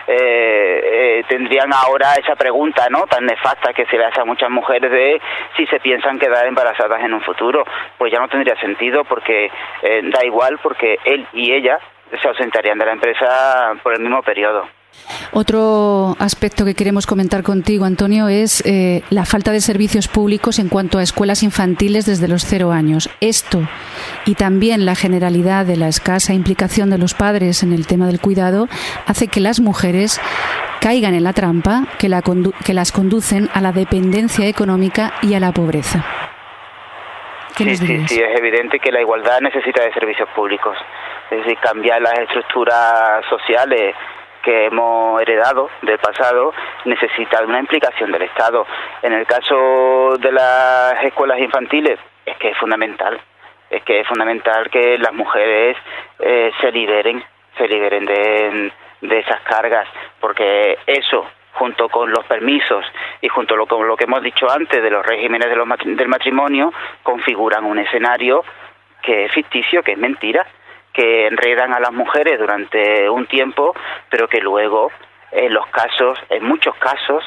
tendrían ahora esa pregunta, ¿no?, tan nefasta que se le hace a muchas mujeres de si se piensan quedar embarazadas en un futuro. Pues ya no tendría sentido, porque da igual, porque él y ella se ausentarían de la empresa por el mismo periodo. Otro aspecto que queremos comentar contigo, Antonio, es la falta de servicios públicos en cuanto a escuelas infantiles desde los 0 años. Esto, y también la generalidad de la escasa implicación de los padres en el tema del cuidado, hace que las mujeres caigan en la trampa que las conducen a la dependencia económica y a la pobreza. Sí, es evidente que la igualdad necesita de servicios públicos. Es decir, cambiar las estructuras sociales que hemos heredado del pasado necesita de una implicación del Estado. En el caso de las escuelas infantiles es que es fundamental que las mujeres se liberen de esas cargas, porque eso, junto con los permisos y junto con lo que hemos dicho antes de los regímenes del matrimonio, configuran un escenario que es ficticio, que es mentira, que enredan a las mujeres durante un tiempo, pero que luego, en muchos casos,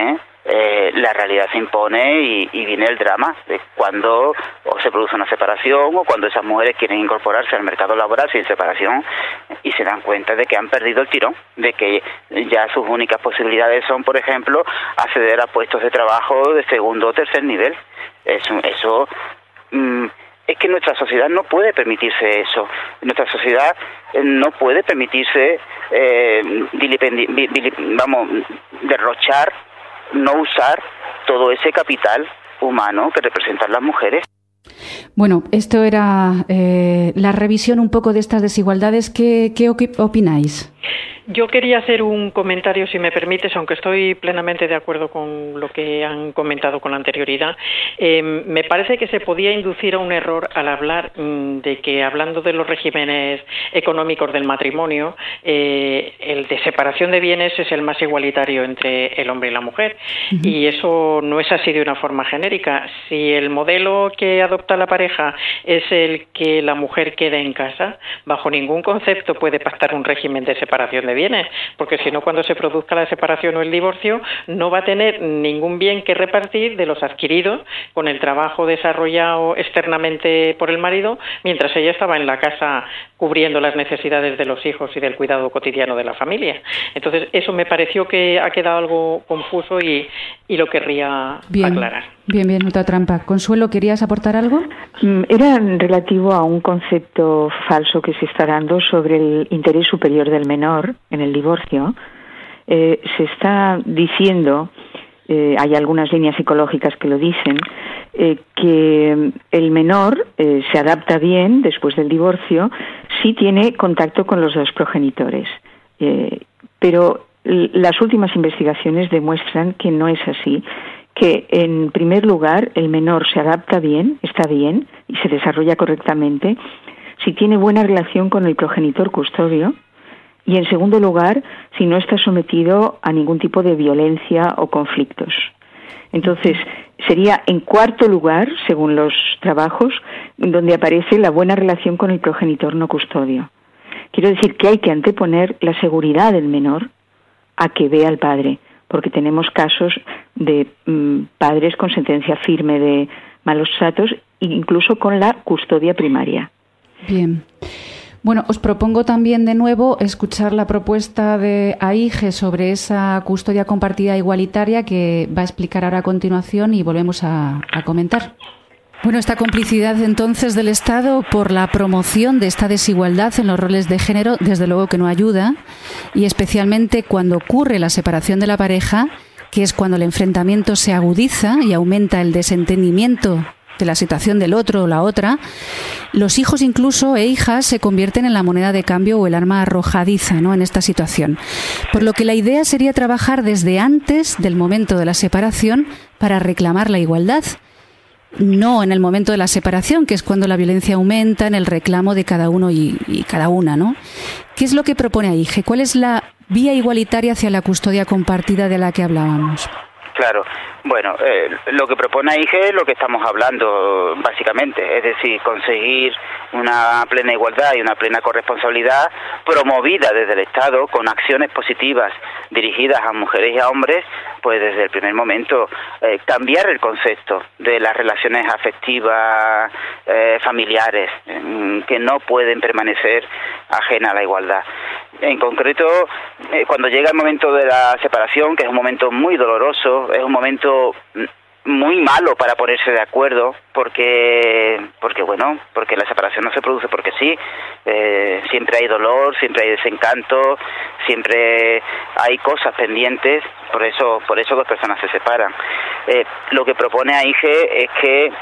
la realidad se impone y viene el drama de cuando se produce una separación, o cuando esas mujeres quieren incorporarse al mercado laboral sin separación y se dan cuenta de que han perdido el tirón, de que ya sus únicas posibilidades son, por ejemplo, acceder a puestos de trabajo de 2º o 3er nivel. Eso es que nuestra sociedad no puede permitirse eso. Nuestra sociedad no puede permitirse derrochar, no usar todo ese capital humano que representan las mujeres. Bueno, esto era la revisión un poco de estas desigualdades. ¿Qué opináis? Yo quería hacer un comentario, si me permites, aunque estoy plenamente de acuerdo con lo que han comentado con anterioridad. Me parece que se podía inducir a un error al hablar de que, hablando de los regímenes económicos del matrimonio, el de separación de bienes es el más igualitario entre el hombre y la mujer. Uh-huh. Y eso no es así de una forma genérica. Si el modelo que adopta la pareja es el que la mujer quede en casa, bajo ningún concepto puede pactar un régimen de separación de bienes, porque si no, cuando se produzca la separación o el divorcio, no va a tener ningún bien que repartir de los adquiridos con el trabajo desarrollado externamente por el marido, mientras ella estaba en la casa cubriendo las necesidades de los hijos y del cuidado cotidiano de la familia. Entonces, eso me pareció que ha quedado algo confuso y lo querría aclarar. Bien, otra trampa. Consuelo, ¿querías aportar algo? Era relativo a un concepto falso que se está dando sobre el interés superior del menor en el divorcio. Se está diciendo, hay algunas líneas psicológicas que lo dicen, que el menor se adapta bien después del divorcio si tiene contacto con los dos progenitores. Pero las últimas investigaciones demuestran que no es así, que en primer lugar el menor se adapta bien, está bien y se desarrolla correctamente si tiene buena relación con el progenitor custodio, y en segundo lugar si no está sometido a ningún tipo de violencia o conflictos. Entonces, sería en cuarto lugar, según los trabajos, donde aparece la buena relación con el progenitor no custodio. Quiero decir que hay que anteponer la seguridad del menor a que vea al padre, porque tenemos casos de padres con sentencia firme de malos tratos, incluso con la custodia primaria. Bien. Bueno, os propongo también de nuevo escuchar la propuesta de AIGE sobre esa custodia compartida igualitaria que va a explicar ahora a continuación y volvemos a comentar. Bueno, esta complicidad entonces del Estado por la promoción de esta desigualdad en los roles de género, desde luego que no ayuda, y especialmente cuando ocurre la separación de la pareja, que es cuando el enfrentamiento se agudiza y aumenta el desentendimiento de la situación del otro o la otra, los hijos incluso e hijas se convierten en la moneda de cambio o el arma arrojadiza, ¿no?, en esta situación. Por lo que la idea sería trabajar desde antes del momento de la separación para reclamar la igualdad, no en el momento de la separación, que es cuando la violencia aumenta en el reclamo de cada uno y cada una, ¿no? ¿Qué es lo que propone AIGE? ¿Cuál es la vía igualitaria hacia la custodia compartida de la que hablábamos? Claro, bueno, lo que propone AIGE es lo que estamos hablando básicamente, es decir, conseguir una plena igualdad y una plena corresponsabilidad promovida desde el Estado con acciones positivas dirigidas a mujeres y a hombres, pues desde el primer momento cambiar el concepto de las relaciones afectivas familiares que no pueden permanecer ajenas a la igualdad. En concreto, cuando llega el momento de la separación, que es un momento muy doloroso, es un momento muy malo para ponerse de acuerdo, porque la separación no se produce porque sí, siempre hay dolor, siempre hay desencanto, siempre hay cosas pendientes, por eso dos personas se separan. Lo que propone AIGE es que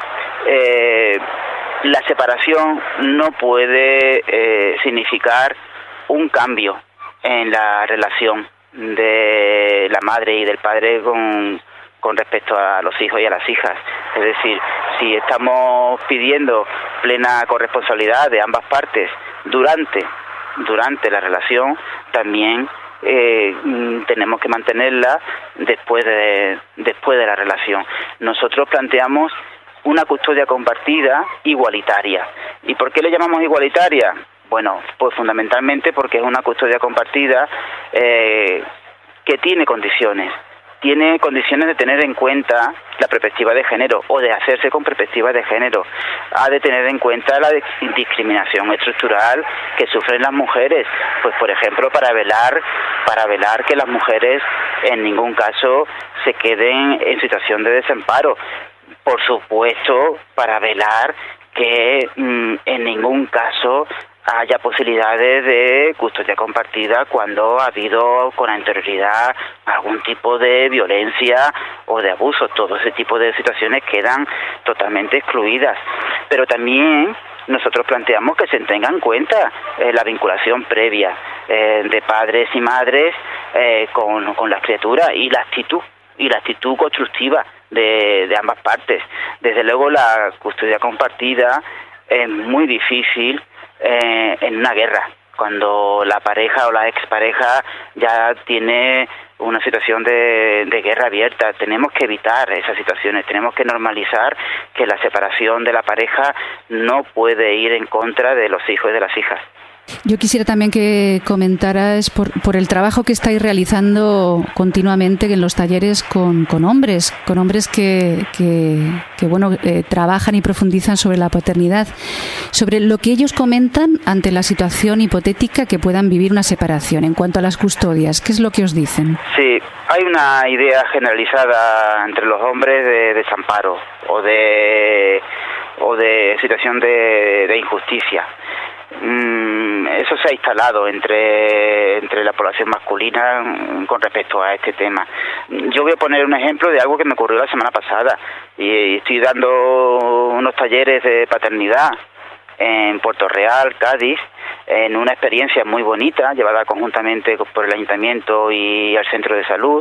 la separación no puede significar un cambio en la relación de la madre y del padre con respecto a los hijos y a las hijas. Es decir, si estamos pidiendo plena corresponsabilidad de ambas partes durante la relación, también tenemos que mantenerla después de la relación. Nosotros planteamos una custodia compartida igualitaria. ¿Y por qué le llamamos igualitaria? Bueno, pues fundamentalmente porque es una custodia compartida que tiene condiciones de tener en cuenta la perspectiva de género o de hacerse con perspectiva de género. Ha de tener en cuenta la discriminación estructural que sufren las mujeres, pues por ejemplo para velar que las mujeres en ningún caso se queden en situación de desamparo. Por supuesto, para velar que en ningún caso haya posibilidades de custodia compartida cuando ha habido con anterioridad algún tipo de violencia o de abuso. Todo ese tipo de situaciones quedan totalmente excluidas. Pero también nosotros planteamos que se tenga en cuenta la vinculación previa de padres y madres con las criaturas y la actitud constructiva de ambas partes. Desde luego la custodia compartida es muy difícil en una guerra, cuando la pareja o la expareja ya tiene una situación de guerra abierta. Tenemos que evitar esas situaciones, tenemos que normalizar que la separación de la pareja no puede ir en contra de los hijos y de las hijas. Yo quisiera también que comentaras por el trabajo que estáis realizando continuamente en los talleres con hombres que trabajan y profundizan sobre la paternidad, sobre lo que ellos comentan ante la situación hipotética que puedan vivir una separación. En cuanto a las custodias, ¿qué es lo que os dicen? Sí, hay una idea generalizada entre los hombres de desamparo o de situación de injusticia. Eso se ha instalado entre la población masculina con respecto a este tema. Yo voy a poner un ejemplo de algo que me ocurrió la semana pasada, y estoy dando unos talleres de paternidad en Puerto Real, Cádiz, en una experiencia muy bonita llevada conjuntamente por el ayuntamiento y el centro de salud.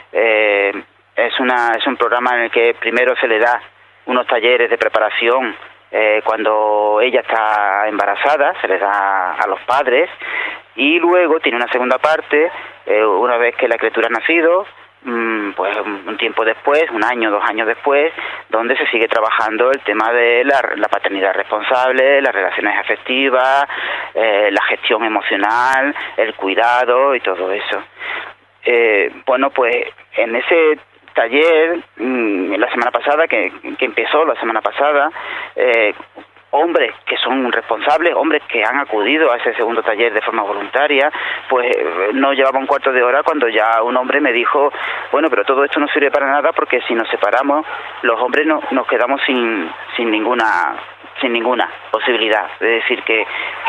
Es un programa en el que primero se le da unos talleres de preparación cuando ella está embarazada, se les da a los padres, y luego tiene una segunda parte una vez que la criatura ha nacido, pues un tiempo después, 1 año, 2 años después, donde se sigue trabajando el tema de la paternidad responsable, las relaciones afectivas, la gestión emocional, el cuidado y todo eso. Bueno, pues en ese taller la semana pasada, que empezó la semana pasada, hombres que son responsables, hombres que han acudido a ese segundo taller de forma voluntaria, pues no llevaba un cuarto de hora cuando ya un hombre me dijo: bueno, pero todo esto no sirve para nada, porque si nos separamos, los hombres nos quedamos sin ninguna posibilidad. Es decir, que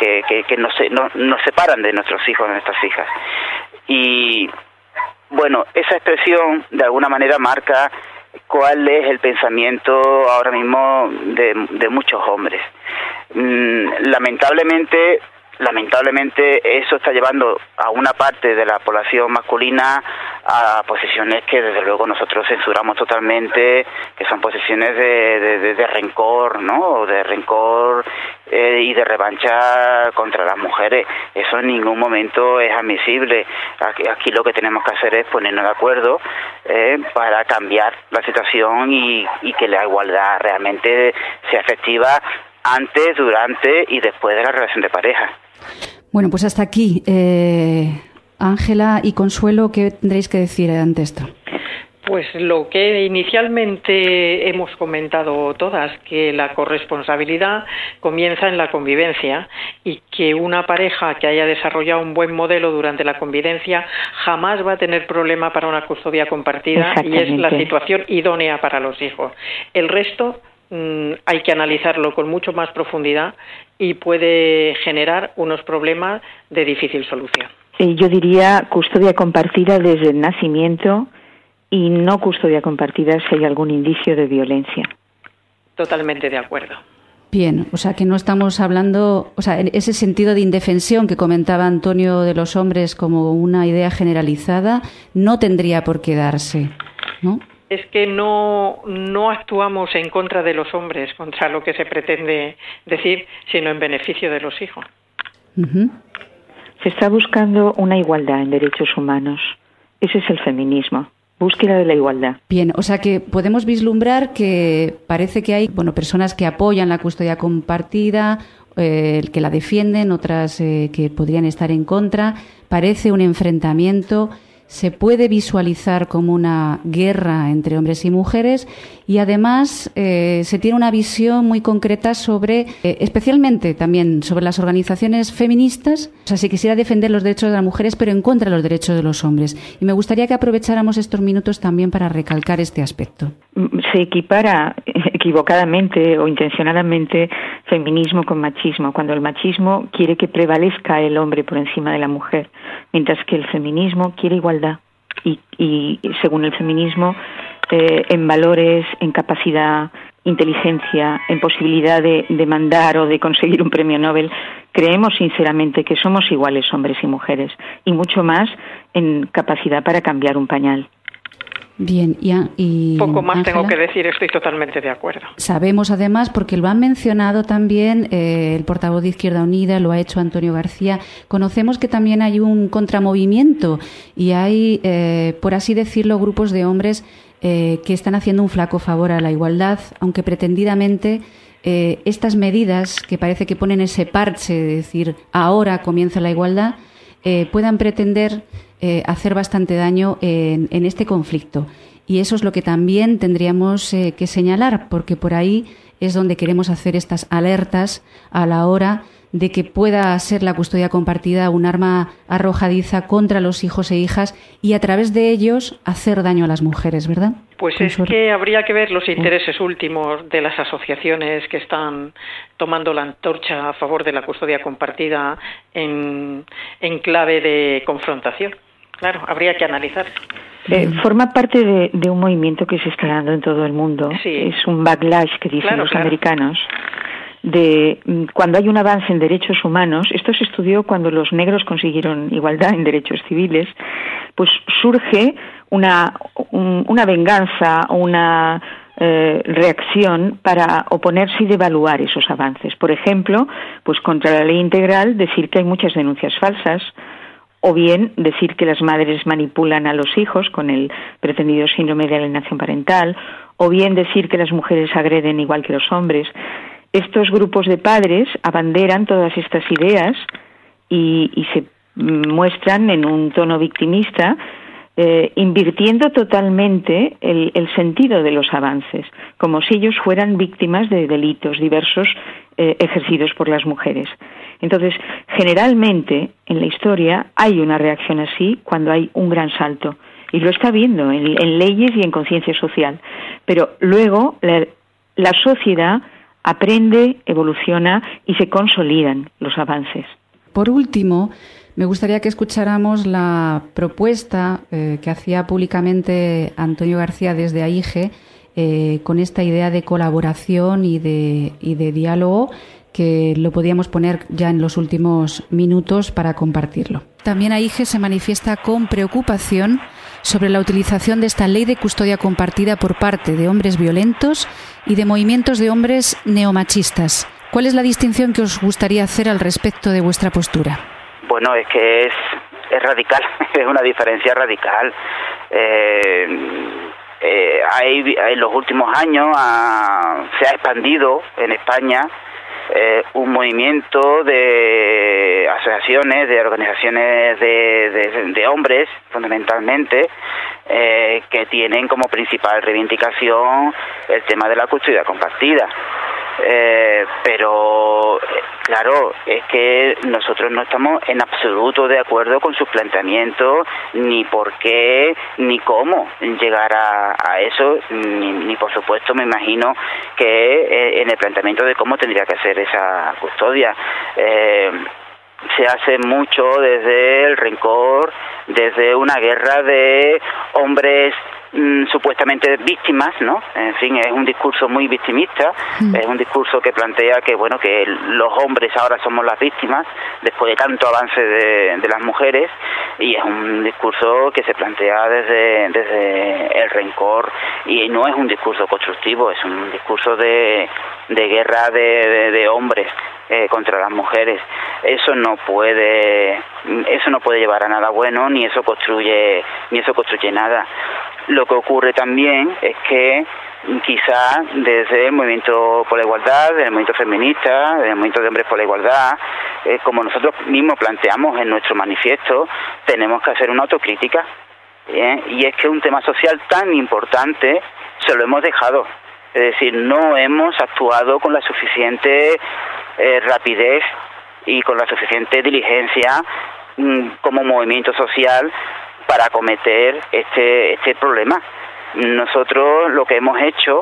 nos separan de nuestros hijos, de nuestras hijas. Y bueno, esa expresión de alguna manera marca cuál es el pensamiento ahora mismo de muchos hombres. Lamentablemente eso está llevando a una parte de la población masculina a posiciones que desde luego nosotros censuramos totalmente, que son posiciones de rencor, ¿no? O de rencor y de revancha contra las mujeres. Eso en ningún momento es admisible. Aquí lo que tenemos que hacer es ponernos de acuerdo para cambiar la situación y que la igualdad realmente sea efectiva antes, durante y después de la relación de pareja. Bueno, pues hasta aquí. Ángela y Consuelo, ¿qué tendréis que decir ante esto? Pues lo que inicialmente hemos comentado todas, que la corresponsabilidad comienza en la convivencia y que una pareja que haya desarrollado un buen modelo durante la convivencia jamás va a tener problema para una custodia compartida, y es la situación idónea para los hijos. El resto hay que analizarlo con mucho más profundidad y puede generar unos problemas de difícil solución. Yo diría custodia compartida desde el nacimiento y no custodia compartida si hay algún indicio de violencia. Totalmente de acuerdo. Bien, o sea que no estamos hablando, o sea, en ese sentido de indefensión que comentaba Antonio de los hombres como una idea generalizada, no tendría por qué darse, ¿no? Es que no actuamos en contra de los hombres, contra lo que se pretende decir, sino en beneficio de los hijos. Uh-huh. Se está buscando una igualdad en derechos humanos. Ese es el feminismo, búsqueda de la igualdad. Bien, o sea que podemos vislumbrar que parece que hay personas que apoyan la custodia compartida, que la defienden, otras que podrían estar en contra. Parece un enfrentamiento. Se puede visualizar como una guerra entre hombres y mujeres, y además se tiene una visión muy concreta sobre, especialmente también sobre las organizaciones feministas. O sea, se quisiera defender los derechos de las mujeres, pero en contra de los derechos de los hombres. Y me gustaría que aprovecháramos estos minutos también para recalcar este aspecto. Se equipara equivocadamente o intencionadamente feminismo con machismo, cuando el machismo quiere que prevalezca el hombre por encima de la mujer, mientras que el feminismo quiere igualdad y según el feminismo en valores, en capacidad, inteligencia, en posibilidad de mandar o de conseguir un premio Nobel, creemos sinceramente que somos iguales hombres y mujeres y mucho más en capacidad para cambiar un pañal. Bien, y poco más Ángela, tengo que decir, estoy totalmente de acuerdo. Sabemos además, porque lo han mencionado también el portavoz de Izquierda Unida, lo ha hecho Antonio García, conocemos que también hay un contramovimiento y hay, por así decirlo, grupos de hombres que están haciendo un flaco favor a la igualdad, aunque pretendidamente estas medidas que parece que ponen ese parche de decir ahora comienza la igualdad, puedan pretender hacer bastante daño en este conflicto. Y eso es lo que también tendríamos que señalar, porque por ahí es donde queremos hacer estas alertas a la hora de que pueda ser la custodia compartida un arma arrojadiza contra los hijos e hijas y a través de ellos hacer daño a las mujeres, ¿verdad? Pues es que habría que ver los intereses últimos de las asociaciones que están tomando la antorcha a favor de la custodia compartida en clave de confrontación. Claro, habría que analizar. Forma parte de un movimiento que se está dando en todo el mundo. Sí. Es un backlash que dicen los americanos. De cuando hay un avance en derechos humanos, esto se estudió cuando los negros consiguieron igualdad en derechos civiles, pues surge una venganza o una reacción para oponerse y devaluar esos avances. Por ejemplo, pues contra la ley integral decir que hay muchas denuncias falsas, o bien decir que las madres manipulan a los hijos con el pretendido síndrome de alienación parental, o bien decir que las mujeres agreden igual que los hombres. Estos grupos de padres abanderan todas estas ideas y se muestran en un tono victimista, invirtiendo totalmente el sentido de los avances, como si ellos fueran víctimas de delitos diversos ejercidos por las mujeres. Entonces, generalmente en la historia hay una reacción así cuando hay un gran salto, y lo está habiendo en leyes y en conciencia social, pero luego la sociedad aprende, evoluciona y se consolidan los avances. Por último, me gustaría que escucháramos la propuesta que hacía públicamente Antonio García desde AIGE con esta idea de colaboración y de diálogo, que lo podíamos poner ya en los últimos minutos para compartirlo. También AIGE se manifiesta con preocupación sobre la utilización de esta ley de custodia compartida por parte de hombres violentos y de movimientos de hombres neomachistas. ¿Cuál es la distinción que os gustaría hacer al respecto de vuestra postura? Bueno, es que es radical, es una diferencia radical. En los últimos años se ha expandido en España un movimiento de asociaciones, de organizaciones de hombres, fundamentalmente, que tienen como principal reivindicación el tema de la custodia compartida. Pero claro, es que nosotros no estamos en absoluto de acuerdo con sus planteamientos, ni por qué ni cómo llegar a eso, ni por supuesto me imagino que en el planteamiento de cómo tendría que ser esa custodia. Se hace mucho desde el rencor, desde una guerra de hombres supuestamente víctimas, ¿no? En fin, es un discurso muy victimista, es un discurso que plantea que, bueno, que los hombres ahora somos las víctimas después de tanto avance de las mujeres, y es un discurso que se plantea desde el rencor, y no es un discurso constructivo, es un discurso de guerra de hombres contra las mujeres. Eso no puede llevar a nada bueno, ni eso construye nada. Lo que ocurre también es que quizá desde el movimiento por la igualdad, del movimiento feminista, del movimiento de hombres por la igualdad, como nosotros mismos planteamos en nuestro manifiesto, tenemos que hacer una autocrítica, y es que un tema social tan importante se lo hemos dejado. Es decir, no hemos actuado con la suficiente rapidez y con la suficiente diligencia como movimiento social para acometer este problema. Nosotros lo que hemos hecho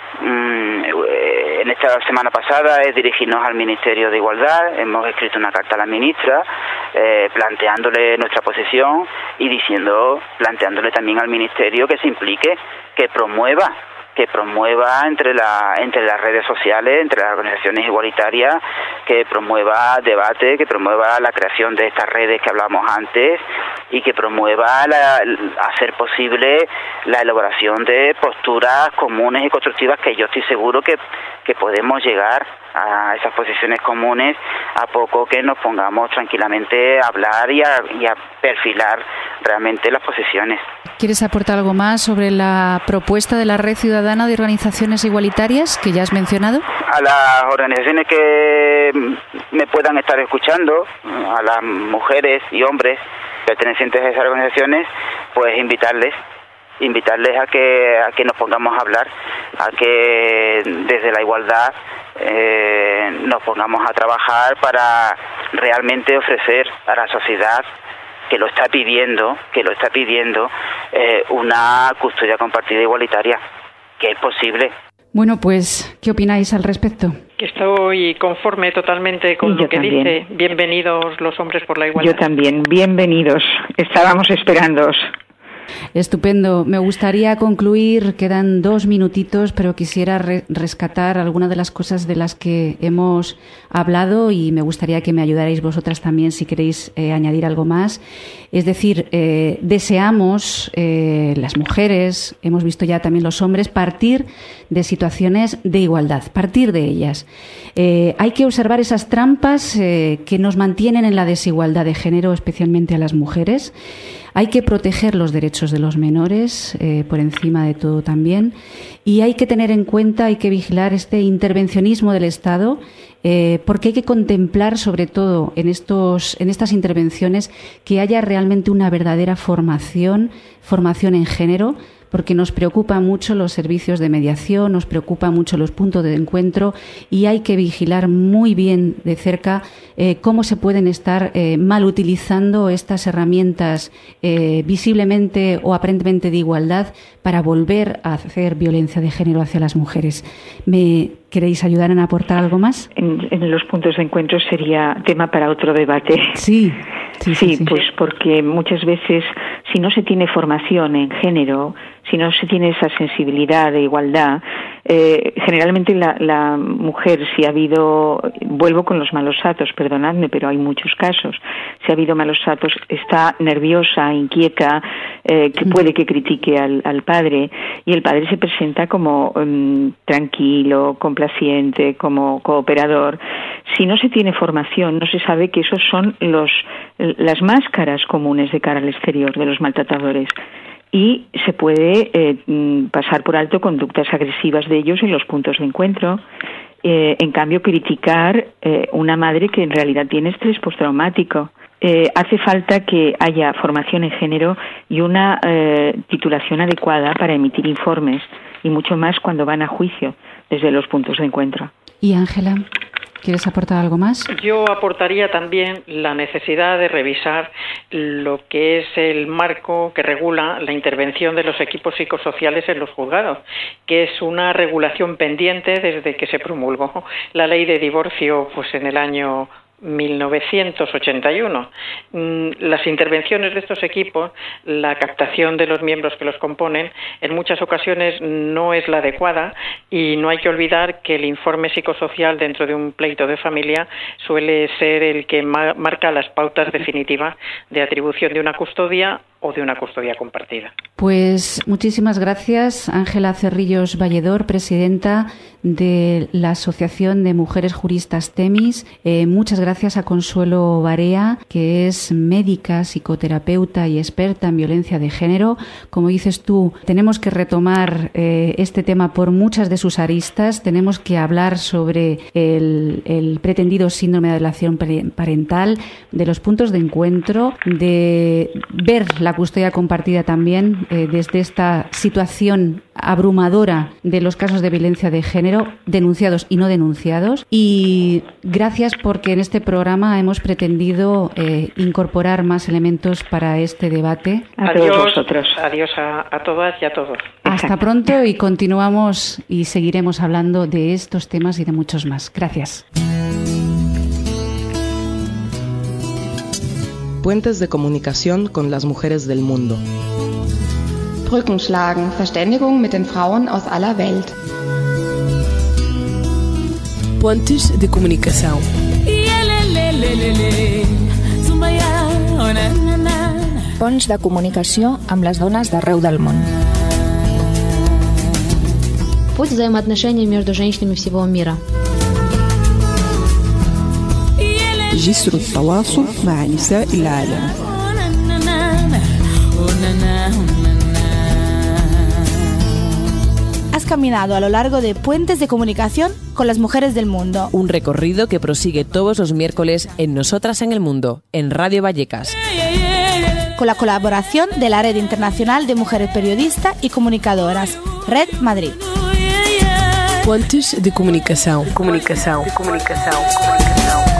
En esta semana pasada es dirigirnos al Ministerio de Igualdad. Hemos escrito una carta a la ministra planteándole nuestra posición y planteándole también al Ministerio que se implique, que promueva entre las redes sociales, entre las organizaciones igualitarias, que promueva debate, que promueva la creación de estas redes que hablamos antes y que promueva hacer posible la elaboración de posturas comunes y constructivas, que yo estoy seguro que podemos llegar a esas posiciones comunes a poco que nos pongamos tranquilamente a hablar y a perfilar realmente las posiciones. ¿Quieres aportar algo más sobre la propuesta de la Red Ciudadana de Organizaciones Igualitarias que ya has mencionado? A las organizaciones que me puedan estar escuchando, a las mujeres y hombres pertenecientes a esas organizaciones, pues invitarles a que nos pongamos a hablar, a que desde la igualdad nos pongamos a trabajar para realmente ofrecer a la sociedad que lo está pidiendo, una custodia compartida igualitaria, que es posible. Bueno, pues, ¿qué opináis al respecto? Estoy conforme totalmente con lo que dice. Bienvenidos los hombres por la igualdad. Yo también, bienvenidos. Estábamos esperándoos. Estupendo. Me gustaría concluir, quedan 2 minutitos, pero quisiera rescatar algunas de las cosas de las que hemos hablado y me gustaría que me ayudarais vosotras también si queréis añadir algo más. Es decir, deseamos las mujeres, hemos visto ya también los hombres, partir de situaciones de igualdad, partir de ellas. Hay que observar esas trampas que nos mantienen en la desigualdad de género, especialmente a las mujeres. Hay que proteger los derechos de los menores, por encima de todo también, y hay que tener en cuenta, hay que vigilar este intervencionismo del Estado, porque hay que contemplar, sobre todo en estas intervenciones, que haya realmente una verdadera formación en género, porque nos preocupan mucho los servicios de mediación, nos preocupan mucho los puntos de encuentro y hay que vigilar muy bien de cerca cómo se pueden estar mal utilizando estas herramientas visiblemente o aparentemente de igualdad para volver a hacer violencia de género hacia las mujeres. ¿Me queréis ayudar en aportar algo más? En los puntos de encuentro sería tema para otro debate. Sí, pues porque muchas veces, si no se tiene formación en género, si no se tiene esa sensibilidad de igualdad, generalmente la mujer, si ha habido, vuelvo con los malos tratos, perdonadme, pero hay muchos casos, si ha habido malos tratos, está nerviosa, inquieta, que puede que critique al padre, y el padre se presenta como tranquilo, complaciente, como cooperador. Si no se tiene formación, no se sabe que esos son las máscaras comunes de cara al exterior de los maltratadores. Y se puede pasar por alto conductas agresivas de ellos en los puntos de encuentro. En cambio, criticar una madre que en realidad tiene estrés postraumático. Hace falta que haya formación en género y una titulación adecuada para emitir informes, y mucho más cuando van a juicio desde los puntos de encuentro. ¿Y Ángela? ¿Quieres aportar algo más? Yo aportaría también la necesidad de revisar lo que es el marco que regula la intervención de los equipos psicosociales en los juzgados, que es una regulación pendiente desde que se promulgó la ley de divorcio pues en el año 1981. Las intervenciones de estos equipos, la captación de los miembros que los componen, en muchas ocasiones no es la adecuada, y no hay que olvidar que el informe psicosocial dentro de un pleito de familia suele ser el que marca las pautas definitivas de atribución de una custodia o de una custodia compartida. Pues muchísimas gracias, Ángela Cerrillos Valledor, presidenta de la Asociación de Mujeres Juristas Temis. Muchas gracias a Consuelo Barea, que es médica, psicoterapeuta y experta en violencia de género. Como dices tú, tenemos que retomar este tema por muchas de sus aristas. Tenemos que hablar sobre el pretendido síndrome de alienación parental, de los puntos de encuentro, de ver la custodia compartida también desde esta situación abrumadora de los casos de violencia de género, denunciados y no denunciados. Y gracias porque en este programa hemos pretendido incorporar más elementos para este debate. Adiós vosotros. Adiós a todas y a todos. Hasta pronto y continuamos y seguiremos hablando de estos temas y de muchos más. Gracias. Puentes de comunicación con las mujeres del mundo. Brücken schlagen, Verständigung mit den Frauen aus aller Welt. Pontes de comunicação. Ponts de comunicació amb les dones d'arreu del món. Путь взаимоотношений между женщинами всего мира. جسر التواصل مع نساء العالم. Has caminado a lo largo de Puentes de Comunicación con las mujeres del mundo. Un recorrido que prosigue todos los miércoles en Nosotras en el Mundo, en Radio Vallecas. Con la colaboración de la Red Internacional de Mujeres Periodistas y Comunicadoras, Red Madrid. Pontes de comunicação. Comunicação.